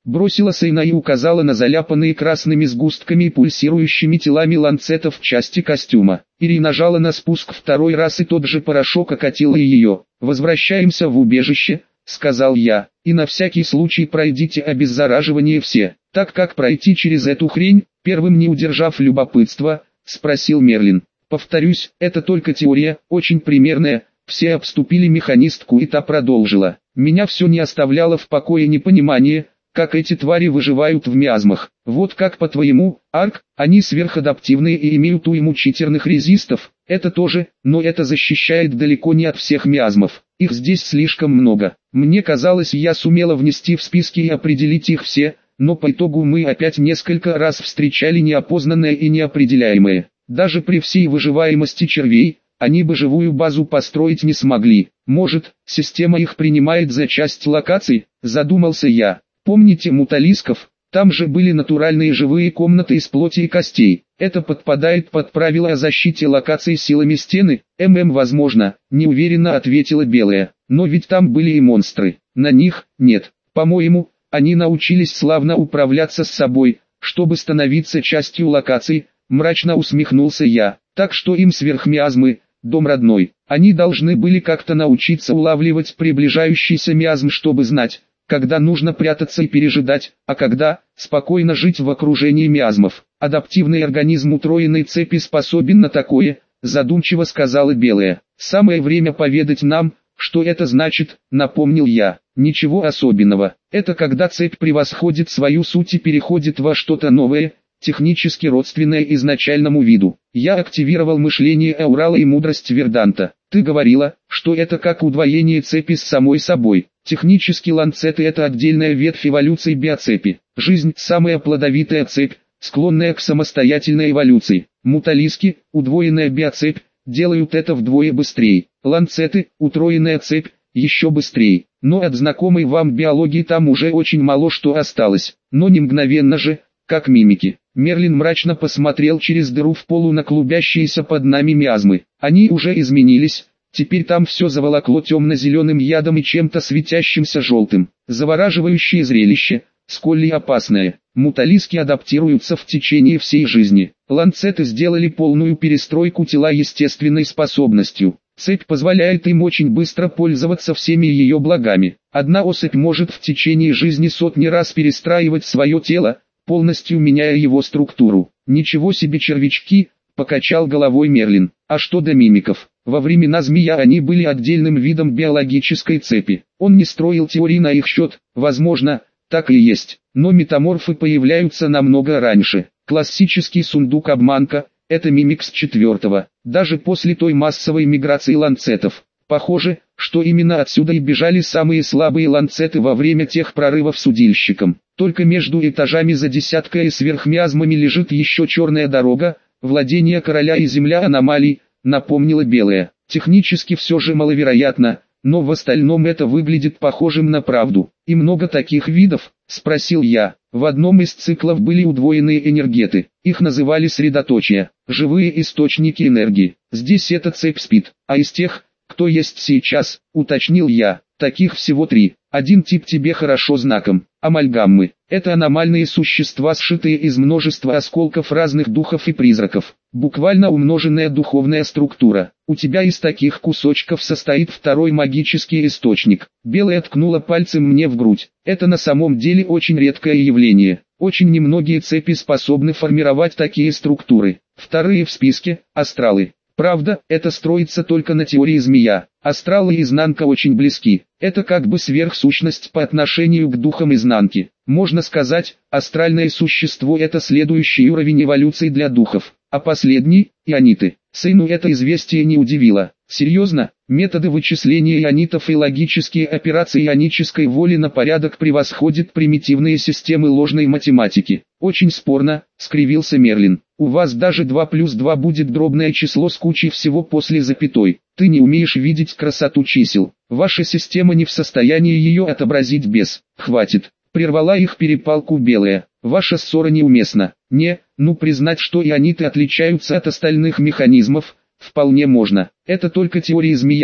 Бросила Сейна и указала на заляпанные красными сгустками и пульсирующими телами ланцетов в части костюма. Ири нажала на спуск второй раз, и тот же порошок окатил и ее. «Возвращаемся в убежище», — сказал я, — «и на всякий случай пройдите обеззараживание все». «Так как пройти через эту хрень?» — первым не удержав любопытства, спросил Мерлин. «Повторюсь, это только теория, очень примерная». Все обступили механистку, и та продолжила. Меня все не оставляло в покое непонимание, как эти твари выживают в миазмах. Вот как по-твоему, Арк, они сверхадаптивные и имеют уйму читерных резистов? Это тоже, но это защищает далеко не от всех миазмов. Их здесь слишком много. Мне казалось, я сумела внести в списки и определить их все, но по итогу мы опять несколько раз встречали неопознанное и неопределяемое. Даже при всей выживаемости червей, они бы живую базу построить не смогли. Может, система их принимает за часть локаций, задумался я. Помните муталисков? Там же были натуральные живые комнаты из плоти и костей. Это подпадает под правила о защите локаций силами стены? ММ возможно, неуверенно ответила Белая. Но ведь там были и монстры. На них, нет. По-моему, они научились славно управляться с собой, чтобы становиться частью локаций, мрачно усмехнулся я. Так что им сверхмиазмы, дом родной. Они должны были как-то научиться улавливать приближающийся миазм, чтобы знать, когда нужно прятаться и пережидать, а когда спокойно жить в окружении миазмов. Адаптивный организм утроенной цепи способен на такое, задумчиво сказала Белая. Самое время поведать нам, что это значит, напомнил я. Ничего особенного. Это когда цепь превосходит свою суть и переходит во что-то новое, технически родственное изначальному виду. Я активировал мышление Аурала и мудрость Верданта. Ты говорила, что это как удвоение цепи с самой собой. Технически ланцеты — это отдельная ветвь эволюции биоцепи. Жизнь — самая плодовитая цепь, склонная к самостоятельной эволюции. Муталиски, удвоенная биоцепь, делают это вдвое быстрее. Ланцеты, утроенная цепь, еще быстрее. Но от знакомой вам биологии там уже очень мало что осталось. Но не мгновенно же, как мимики. Мерлин мрачно посмотрел через дыру в полу на клубящиеся под нами миазмы. Они уже изменились, теперь там все заволокло темно-зеленым ядом и чем-то светящимся желтым. Завораживающее зрелище, сколь и опасное. Муталиски адаптируются в течение всей жизни. Ланцеты сделали полную перестройку тела естественной способностью. Цепь позволяет им очень быстро пользоваться всеми ее благами. Одна особь может в течение жизни сотни раз перестраивать свое тело, полностью меняя его структуру. «Ничего себе червячки!» — покачал головой Мерлин. «А что до мимиков? Во времена змея они были отдельным видом биологической цепи. Он не строил теории на их счет, возможно, так и есть. Но метаморфы появляются намного раньше. Классический сундук-обманка — это мимик с четвертого, даже после той массовой миграции ланцетов. Похоже, что именно отсюда и бежали самые слабые ланцеты во время тех прорывов с удильщиком. Только между этажами за десяткой и сверхмиазмами лежит еще черная дорога, владение короля и земля аномалий, напомнила Белая. Технически все же маловероятно, но в остальном это выглядит похожим на правду. «И много таких видов?» – спросил я. В одном из циклов были удвоенные энергеты, их называли средоточия, живые источники энергии. Здесь эта цепь спит, а из тех, кто есть сейчас, уточнил я, таких всего три. Один тип тебе хорошо знаком. Амальгаммы – это аномальные существа, сшитые из множества осколков разных духов и призраков. Буквально умноженная духовная структура. У тебя из таких кусочков состоит второй магический источник. Белая ткнула пальцем мне в грудь. Это на самом деле очень редкое явление. Очень немногие цепи способны формировать такие структуры. Вторые в списке – астралы. Правда, это строится только на теории змея. Астралы и изнанка очень близки. Это как бы сверхсущность по отношению к духам изнанки. Можно сказать, астральное существо — это следующий уровень эволюции для духов. А последний — иониты. Сейну это известие не удивило. Серьезно, методы вычисления ионитов и логические операции ионической воли на порядок превосходят примитивные системы ложной математики. Очень спорно, скривился Мерлин. У вас даже два плюс два будет дробное число с кучей всего после запятой. Ты не умеешь видеть красоту чисел. Ваша система не в состоянии ее отобразить без. Хватит. Прервала их перепалку Белая. Ваша ссора неуместна. Не, ну признать, что иониты отличаются от остальных механизмов, вполне можно. Это только теория змея,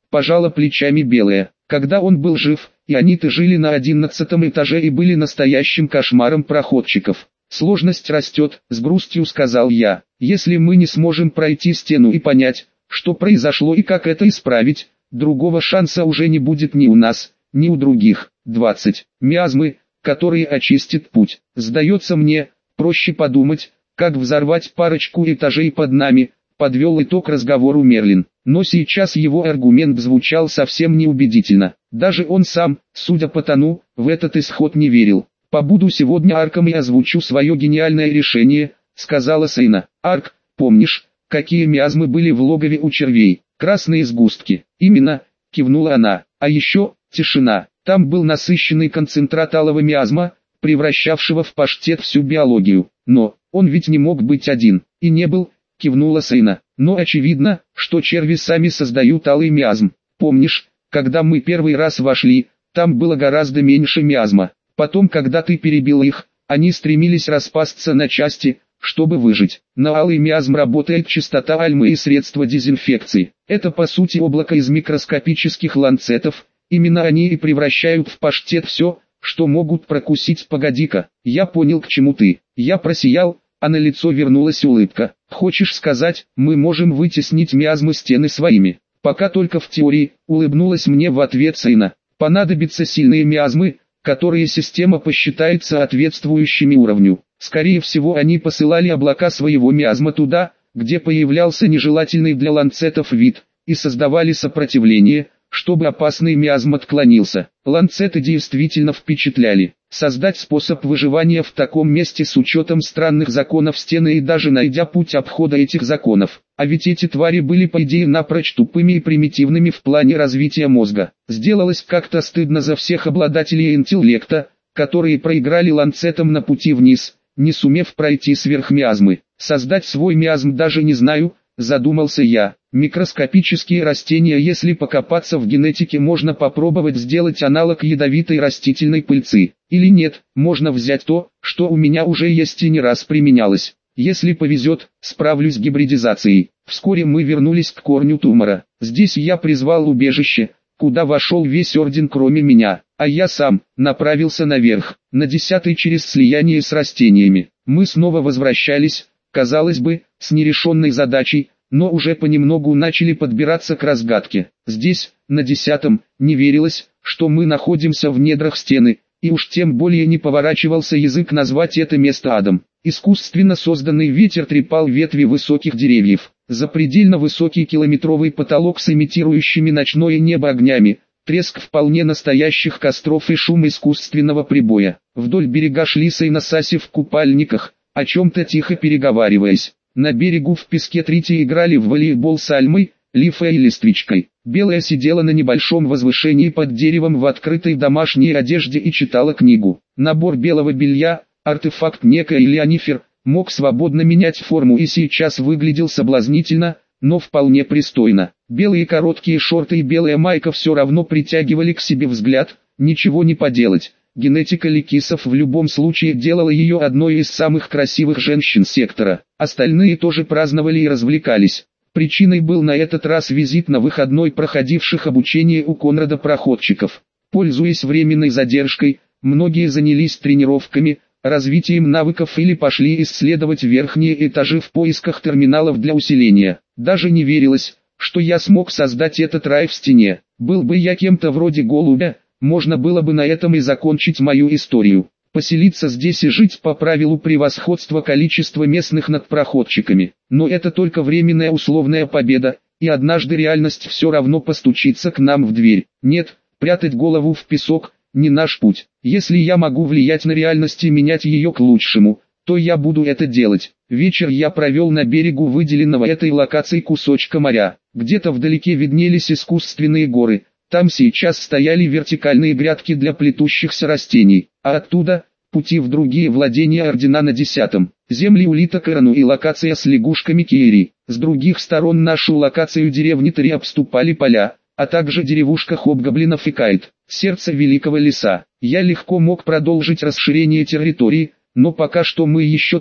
пожала плечами Белая. Когда он был жив, и они-то жили на одиннадцатом этаже и были настоящим кошмаром проходчиков. Сложность растет, с грустью сказал я. Если мы не сможем пройти стену и понять, что произошло и как это исправить, другого шанса уже не будет ни у нас, ни у других. двадцать. Миазмы, которые очистят путь. Сдается мне, проще подумать, как взорвать парочку этажей под нами, подвел итог разговору Мерлин. Но сейчас его аргумент звучал совсем неубедительно. Даже он сам, судя по тону, в этот исход не верил. «Побуду сегодня Арком и озвучу свое гениальное решение», — сказала Сейна. «Арк, помнишь, какие миазмы были в логове у червей? Красные сгустки». «Именно», — кивнула она. «А еще, тишина. Там был насыщенный концентрат алого миазма, превращавшего в паштет всю биологию. Но, он ведь не мог быть один. И не был», — кивнула Сейна. «Но очевидно, что черви сами создают алый миазм. Помнишь, когда мы первый раз вошли, там было гораздо меньше миазма. Потом, когда ты перебил их, они стремились распасться на части, чтобы выжить. На алый миазм работает частота альмы и средства дезинфекции. Это по сути облако из микроскопических ланцетов, именно они и превращают в паштет все, что могут прокусить. Погоди-ка, я понял, к чему ты». Я просиял, а на лицо вернулась улыбка. «Хочешь сказать, мы можем вытеснить миазмы стены своими?» «Пока только в теории», улыбнулась мне в ответ Сейна. «Понадобятся сильные миазмы, которые система посчитает соответствующими уровню. Скорее всего, они посылали облака своего миазма туда, где появлялся нежелательный для ланцетов вид, и создавали сопротивление, чтобы опасный миазм отклонился. Ланцеты действительно впечатляли. Создать способ выживания в таком месте с учетом странных законов стены и даже найдя путь обхода этих законов. А ведь эти твари были по идее напрочь тупыми и примитивными в плане развития мозга. Сделалось как-то стыдно за всех обладателей интеллекта, которые проиграли ланцетам на пути вниз, не сумев пройти сверхмиазмы. Создать свой миазм даже не знаю, задумался я. Микроскопические растения, если покопаться в генетике, можно попробовать сделать аналог ядовитой растительной пыльцы. Или нет, можно взять то, что у меня уже есть и не раз применялось. Если повезет, справлюсь с гибридизацией. Вскоре мы вернулись к корню тумора. Здесь я призвал убежище, куда вошел весь орден кроме меня, а я сам направился наверх, на десятый через слияние с растениями. Мы снова возвращались, казалось бы, с нерешенной задачей, но уже понемногу начали подбираться к разгадке. Здесь, на десятом, не верилось, что мы находимся в недрах стены, и уж тем более не поворачивался язык назвать это место адом. Искусственно созданный ветер трепал ветви высоких деревьев. Запредельно высокий километровый потолок с имитирующими ночное небо огнями, треск вполне настоящих костров и шум искусственного прибоя. Вдоль берега шли сайнасаси в купальниках, о чем-то тихо переговариваясь. На берегу в песке трити играли в волейбол с Альмой, Лифой и Листвичкой. Белая сидела на небольшом возвышении под деревом в открытой домашней одежде и читала книгу. Набор белого белья, артефакт некой Леонифер, мог свободно менять форму и сейчас выглядел соблазнительно, но вполне пристойно. Белые короткие шорты и белая майка все равно притягивали к себе взгляд, ничего не поделать. Генетика Ликисов в любом случае делала ее одной из самых красивых женщин сектора. Остальные тоже праздновали и развлекались. Причиной был на этот раз визит на выходной проходивших обучение у Конрада проходчиков. Пользуясь временной задержкой, многие занялись тренировками, развитием навыков или пошли исследовать верхние этажи в поисках терминалов для усиления. Даже не верилось, что я смог создать этот рай в стене. Был бы я кем-то вроде голубя, можно было бы на этом и закончить мою историю. Поселиться здесь и жить по правилу превосходства количества местных над проходчиками. Но это только временная условная победа, и однажды реальность все равно постучится к нам в дверь. Нет, прятать голову в песок – не наш путь. Если я могу влиять на реальность и менять ее к лучшему, то я буду это делать. Вечер я провел на берегу выделенного этой локацией кусочка моря. Где-то вдалеке виднелись искусственные горы. Там сейчас стояли вертикальные грядки для плетущихся растений, а оттуда – пути в другие владения ордена на десятом. Земли улиток Ирану и локация с лягушками Киери. С других сторон нашу локацию деревни Тари обступали поля, а также деревушка хобгоблинов и Кайт, сердце великого леса. Я легко мог продолжить расширение территории, но пока что мы еще то,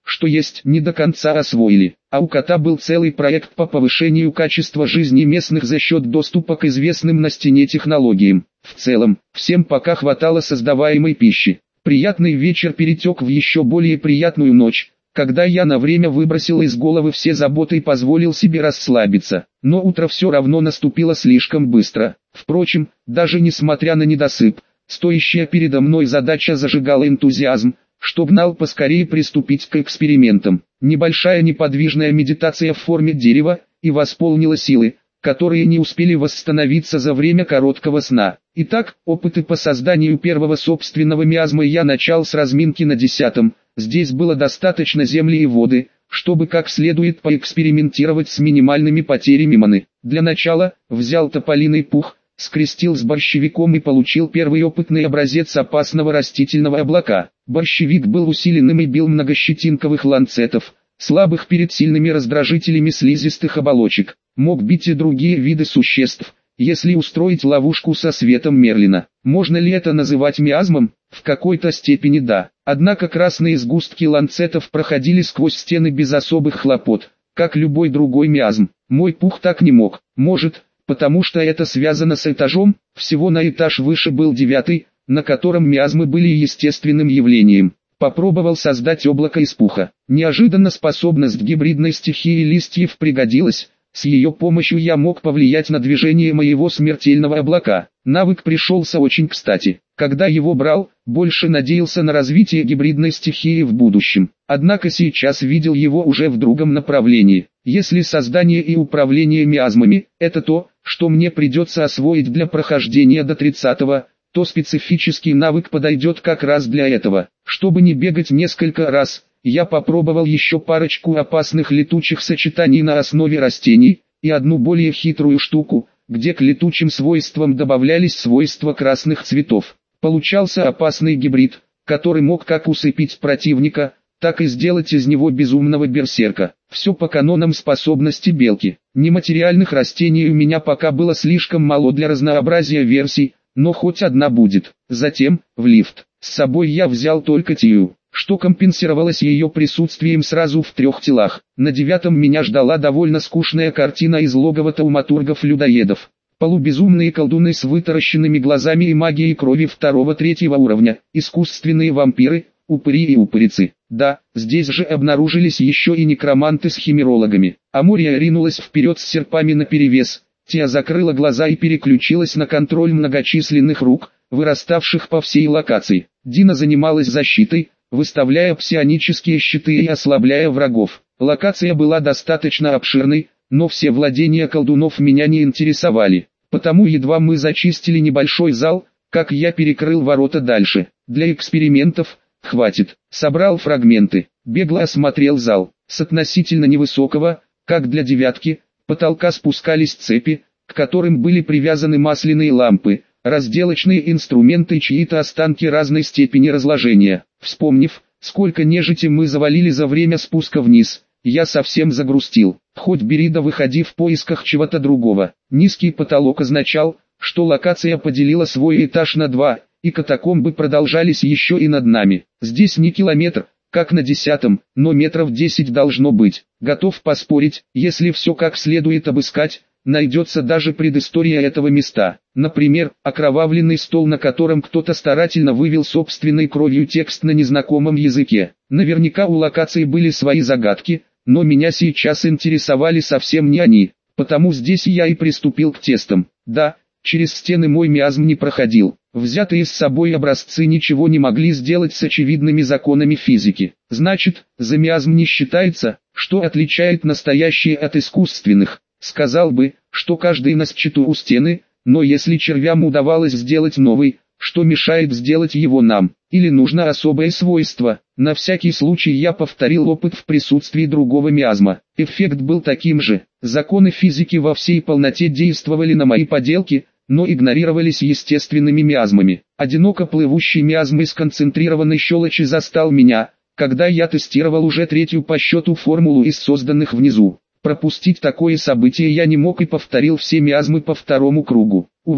что есть, не до конца освоили. А у кота был целый проект по повышению качества жизни местных за счет доступа к известным на стене технологиям. В целом, всем пока хватало создаваемой пищи. Приятный вечер перетек в еще более приятную ночь, когда я на время выбросил из головы все заботы и позволил себе расслабиться. Но утро все равно наступило слишком быстро. Впрочем, даже несмотря на недосып, стоящая передо мной задача зажигала энтузиазм, что гнал поскорее приступить к экспериментам. Небольшая неподвижная медитация в форме дерева, и восполнила силы, которые не успели восстановиться за время короткого сна. Итак, опыты по созданию первого собственного миазма я начал с разминки на десятом. Здесь было достаточно земли и воды, чтобы как следует поэкспериментировать с минимальными потерями маны. Для начала, взял тополиный пух, скрестил с борщевиком и получил первый опытный образец опасного растительного облака. Борщевик был усиленным и бил многощетинковых ланцетов, слабых перед сильными раздражителями слизистых оболочек. Мог бить и другие виды существ, если устроить ловушку со светом Мерлина. Можно ли это называть миазмом? В какой-то степени да. Однако красные сгустки ланцетов проходили сквозь стены без особых хлопот, как любой другой миазм. Мой пух так не мог. Может, потому что это связано с этажом, всего на этаж выше был девятый, на котором миазмы были естественным явлением. Попробовал создать облако из пуха. Неожиданно способность гибридной стихии листьев пригодилась. С ее помощью я мог повлиять на движение моего смертельного облака. Навык пришелся очень кстати. Когда его брал, больше надеялся на развитие гибридной стихии в будущем. Однако сейчас видел его уже в другом направлении. Если создание и управление миазмами – это то, что мне придется освоить для прохождения до тридцатого, то специфический навык подойдет как раз для этого. Чтобы не бегать несколько раз, я попробовал еще парочку опасных летучих сочетаний на основе растений, и одну более хитрую штуку, где к летучим свойствам добавлялись свойства красных цветов. Получался опасный гибрид, который мог как усыпить противника, так и сделать из него безумного берсерка. Все по канонам способности белки. Нематериальных растений у меня пока было слишком мало для разнообразия версий, но хоть одна будет. Затем, в лифт, с собой я взял только Тию, что компенсировалось ее присутствием сразу в трех телах. На девятом меня ждала довольно скучная картина из логова тауматургов-людоедов. Полубезумные колдуны с вытаращенными глазами и магией крови второго-третьего уровня, искусственные вампиры, упыри и упырицы. Да, здесь же обнаружились еще и некроманты с химерологами. Амурия ринулась вперед с серпами наперевес. Тия закрыла глаза и переключилась на контроль многочисленных рук, выраставших по всей локации. Дина занималась защитой, выставляя псионические щиты и ослабляя врагов. Локация была достаточно обширной, но все владения колдунов меня не интересовали. Потому едва мы зачистили небольшой зал, как я перекрыл ворота дальше. Для экспериментов хватит. Собрал фрагменты, бегло осмотрел зал. С относительно невысокого, как для девятки, потолка спускались цепи, к которым были привязаны масляные лампы, разделочные инструменты и чьи-то останки разной степени разложения. Вспомнив, сколько нежити мы завалили за время спуска вниз, я совсем загрустил. Хоть бери да выходи в поисках чего-то другого. Низкий потолок означал, что локация поделила свой этаж на два, и катакомбы продолжались еще и над нами. Здесь не километр, как на десятом, но метров десять должно быть. Готов поспорить, если все как следует обыскать, найдется даже предыстория этого места. Например, окровавленный стол, на котором кто-то старательно вывел собственной кровью текст на незнакомом языке. Наверняка у локации были свои загадки, но меня сейчас интересовали совсем не они. Потому здесь я и приступил к тестам. Да, через стены мой миазм не проходил. Взятые с собой образцы ничего не могли сделать с очевидными законами физики. Значит, за миазм не считается, что отличает настоящие от искусственных. Сказал бы, что каждый на счету у стены, но если червям удавалось сделать новый, что мешает сделать его нам? Или нужно особое свойство? На всякий случай я повторил опыт в присутствии другого миазма. Эффект был таким же. Законы физики во всей полноте действовали на мои поделки, но игнорировались естественными миазмами. Одиноко плывущий миазм из концентрированной щелочи застал меня, когда я тестировал уже третью по счету формулу из созданных внизу. Пропустить такое событие я не мог и повторил все миазмы по второму кругу. Увы,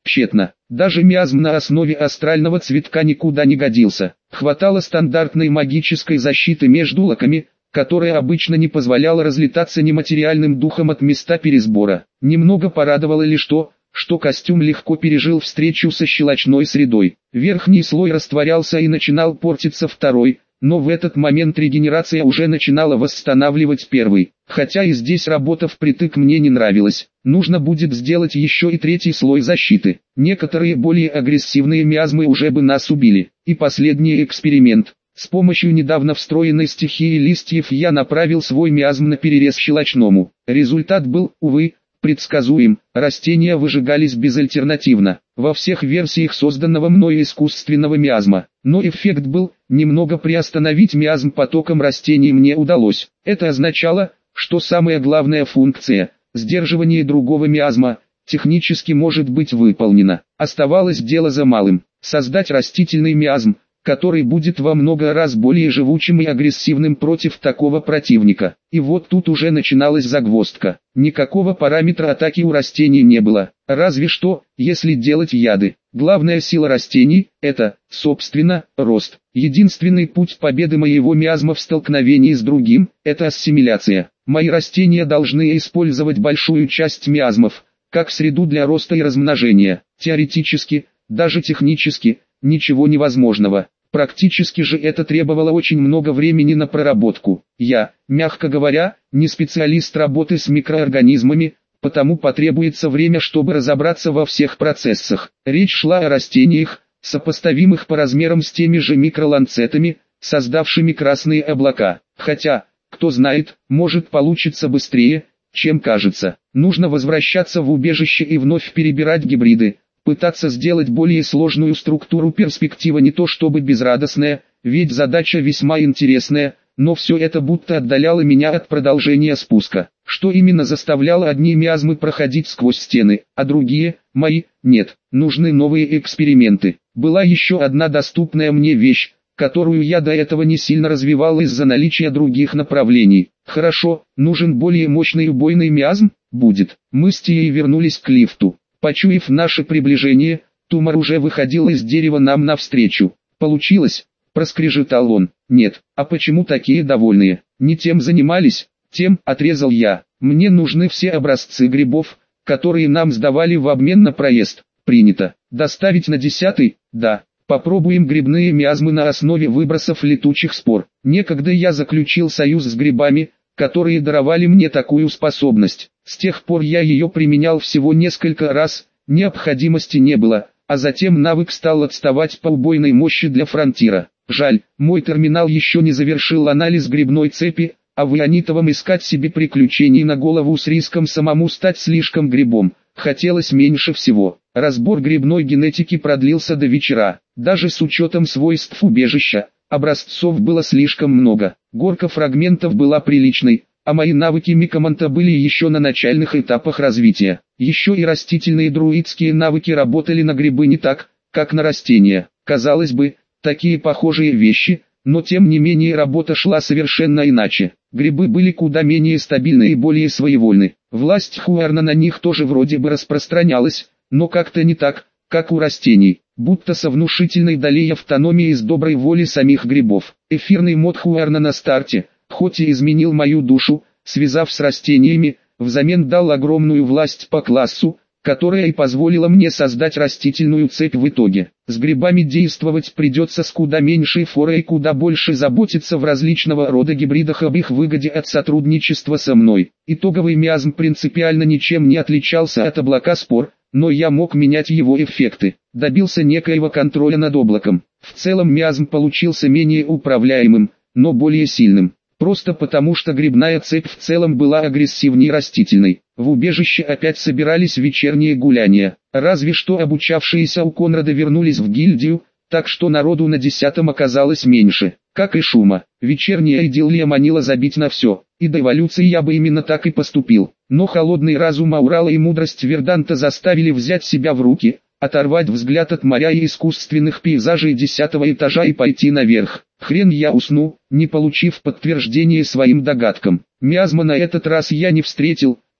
Тщетно. Даже миазм на основе астрального цветка никуда не годился. Хватало стандартной магической защиты между локами, которая обычно не позволяла разлетаться нематериальным духом от места пересбора. Немного порадовало лишь то, что костюм легко пережил встречу со щелочной средой. Верхний слой растворялся и начинал портиться второй, но в этот момент регенерация уже начинала восстанавливать первый. Хотя и здесь работа впритык мне не нравилась. Нужно будет сделать еще и третий слой защиты. Некоторые более агрессивные миазмы уже бы нас убили. И последний эксперимент. С помощью недавно встроенной стихии листьев я направил свой миазм на перерез щелочному. Результат был, увы, предсказуем. Растения выжигались безальтернативно, во всех версиях созданного мною искусственного миазма. Но эффект был, немного приостановить миазм потоком растений мне удалось. Это означало, что самая главная функция, сдерживание другого миазма, технически может быть выполнена. Оставалось дело за малым, создать растительный миазм, который будет во много раз более живучим и агрессивным против такого противника. И вот тут уже начиналась загвоздка. Никакого параметра атаки у растений не было, разве что, если делать яды. Главная сила растений – это, собственно, рост. Единственный путь победы моего миазма в столкновении с другим – это ассимиляция. Мои растения должны использовать большую часть миазмов, как среду для роста и размножения. Теоретически, даже технически, ничего невозможного. Практически же это требовало очень много времени на проработку. Я, мягко говоря, не специалист работы с микроорганизмами, потому потребуется время, чтобы разобраться во всех процессах. Речь шла о растениях, сопоставимых по размерам с теми же микроланцетами, создавшими красные облака. Хотя, кто знает, может получится быстрее, чем кажется. Нужно возвращаться в убежище и вновь перебирать гибриды. Пытаться сделать более сложную структуру перспектива не то чтобы безрадостная, ведь задача весьма интересная, но все это будто отдаляло меня от продолжения спуска. Что именно заставляло одни миазмы проходить сквозь стены, а другие, мои, нет. Нужны новые эксперименты. Была еще одна доступная мне вещь, которую я до этого не сильно развивал из-за наличия других направлений. Хорошо, нужен более мощный убойный миазм? Будет. Мы с Тией вернулись к лифту. Почуяв наше приближение, Тумар уже выходил из дерева нам навстречу. «Получилось?» – проскрежетал он. «Нет, а почему такие довольные? Не тем занимались?» «Тем», – отрезал я. «Мне нужны все образцы грибов, которые нам сдавали в обмен на проезд». «Принято. Доставить на десятый?» «Да. Попробуем грибные миазмы на основе выбросов летучих спор. Некогда я заключил союз с грибами, которые даровали мне такую способность. С тех пор я ее применял всего несколько раз, необходимости не было, а затем навык стал отставать по убойной мощи для фронтира. Жаль, мой терминал еще не завершил анализ грибной цепи, а в ионитовом искать себе приключений на голову с риском самому стать слишком грибом хотелось меньше всего. Разбор грибной генетики продлился до вечера, даже с учетом свойств убежища. Образцов было слишком много, горка фрагментов была приличной, а мои навыки микоманта были еще на начальных этапах развития. Еще и растительные друидские навыки работали на грибы не так, как на растения. Казалось бы, такие похожие вещи, но тем не менее работа шла совершенно иначе. Грибы были куда менее стабильны и более своевольны. Власть Хуарна на них тоже вроде бы распространялась, но как-то не так, как у растений, будто со внушительной долей автономии из доброй воли самих грибов. Эфирный мод Хуарна на старте, хоть и изменил мою душу, связав с растениями, взамен дал огромную власть по классу, которая и позволила мне создать растительную цепь в итоге. С грибами действовать придется с куда меньшей форой и куда больше заботиться в различного рода гибридах об их выгоде от сотрудничества со мной. Итоговый миазм принципиально ничем не отличался от облака спор, но я мог менять его эффекты. Добился некоего контроля над облаком. В целом миазм получился менее управляемым, но более сильным. Просто потому что грибная цепь в целом была агрессивнее растительной. В убежище опять собирались вечерние гуляния. Разве что обучавшиеся у Конрада вернулись в гильдию, так что народу на десятом оказалось меньше. Как и шума. Вечерняя идиллия манила забить на все. И до эволюции я бы именно так и поступил. Но холодный разум Аурала и мудрость Верданта заставили взять себя в руки, оторвать взгляд от моря и искусственных пейзажей десятого этажа и пойти наверх. Хрен я усну, не получив подтверждения своим догадкам. Миазма на этот раз я не встретил,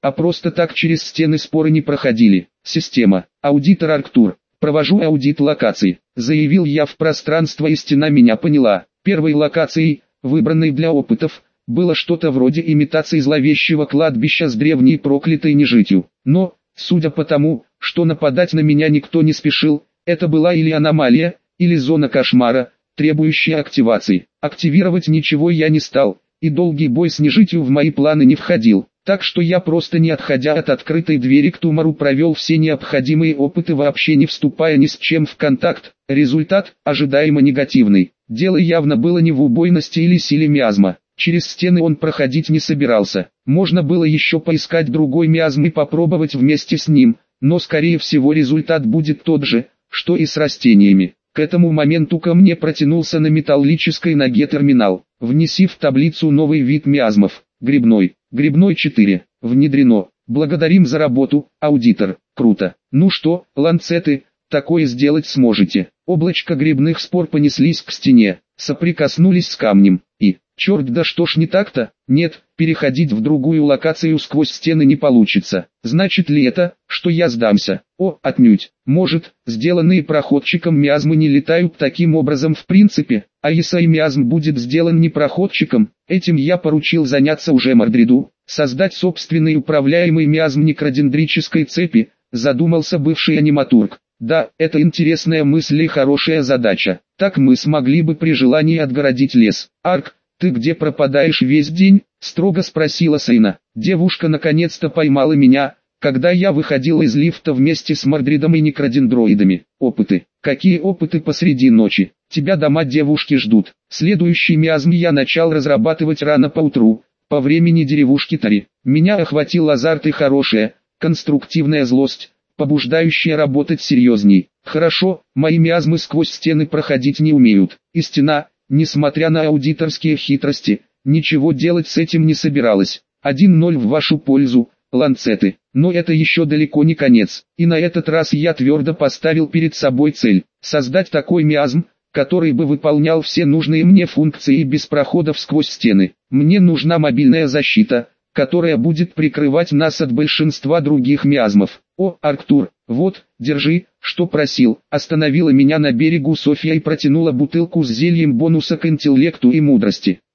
а просто так через стены споры не проходили. Система. Аудитор Арктур. Провожу аудит локаций, заявил я в пространство, и стена меня поняла. Первой локацией, выбранной для опытов, было что-то вроде имитации зловещего кладбища с древней проклятой нежитью. Но, судя по тому, что нападать на меня никто не спешил, это была или аномалия, или зона кошмара, требующая активации. Активировать ничего я не стал, и долгий бой с нежитью в мои планы не входил. Так что я просто, не отходя от открытой двери к Тумару, провел все необходимые опыты, вообще не вступая ни с чем в контакт. Результат ожидаемо негативный. Дело явно было не в убойности или силе миазма. Через стены он проходить не собирался. Можно было еще поискать другой миазм и попробовать вместе с ним, но скорее всего результат будет тот же, что и с растениями. К этому моменту ко мне протянулся на металлической ноге терминал. Внеси в таблицу новый вид миазмов. Грибной. Грибной четыре. Внедрено. Благодарим за работу, аудитор. Круто. Ну что, ланцеты, такое сделать сможете? Облачко грибных спор понеслись к стене, соприкоснулись с камнем. И, черт, да что ж не так-то? Нет, переходить в другую локацию сквозь стены не получится. Значит ли это, что я сдамся? О, отнюдь. Может, сделанные проходчиком миазмы не летают таким образом в принципе, а если миазм будет сделан не проходчиком, этим я поручил заняться уже Мордриду, создать собственный управляемый миазм некродендрической цепи, задумался бывший аниматург. Да, это интересная мысль и хорошая задача. Так мы смогли бы при желании отгородить лес. Арк, ты где пропадаешь весь день? Строго спросила Сейна. Девушка наконец-то поймала меня, когда я выходил из лифта вместе с Мордридом и некродендроидами. Опыты. Какие опыты посреди ночи? Тебя дома девушки ждут. Следующий миазм я начал разрабатывать рано поутру, по времени деревушки Тари. Меня охватил азарт и хорошая, конструктивная злость, побуждающая работать серьезней. Хорошо, мои миазмы сквозь стены проходить не умеют. И стена, несмотря на аудиторские хитрости, ничего делать с этим не собиралась. один ноль в вашу пользу, ланцеты. Но это еще далеко не конец. И на этот раз я твердо поставил перед собой цель – создать такой миазм, который бы выполнял все нужные мне функции без проходов сквозь стены. Мне нужна мобильная защита, которая будет прикрывать нас от большинства других миазмов. О, Арктур, вот, держи, что просил. Остановила меня на берегу Софья и протянула бутылку с зельем бонуса к интеллекту и мудрости.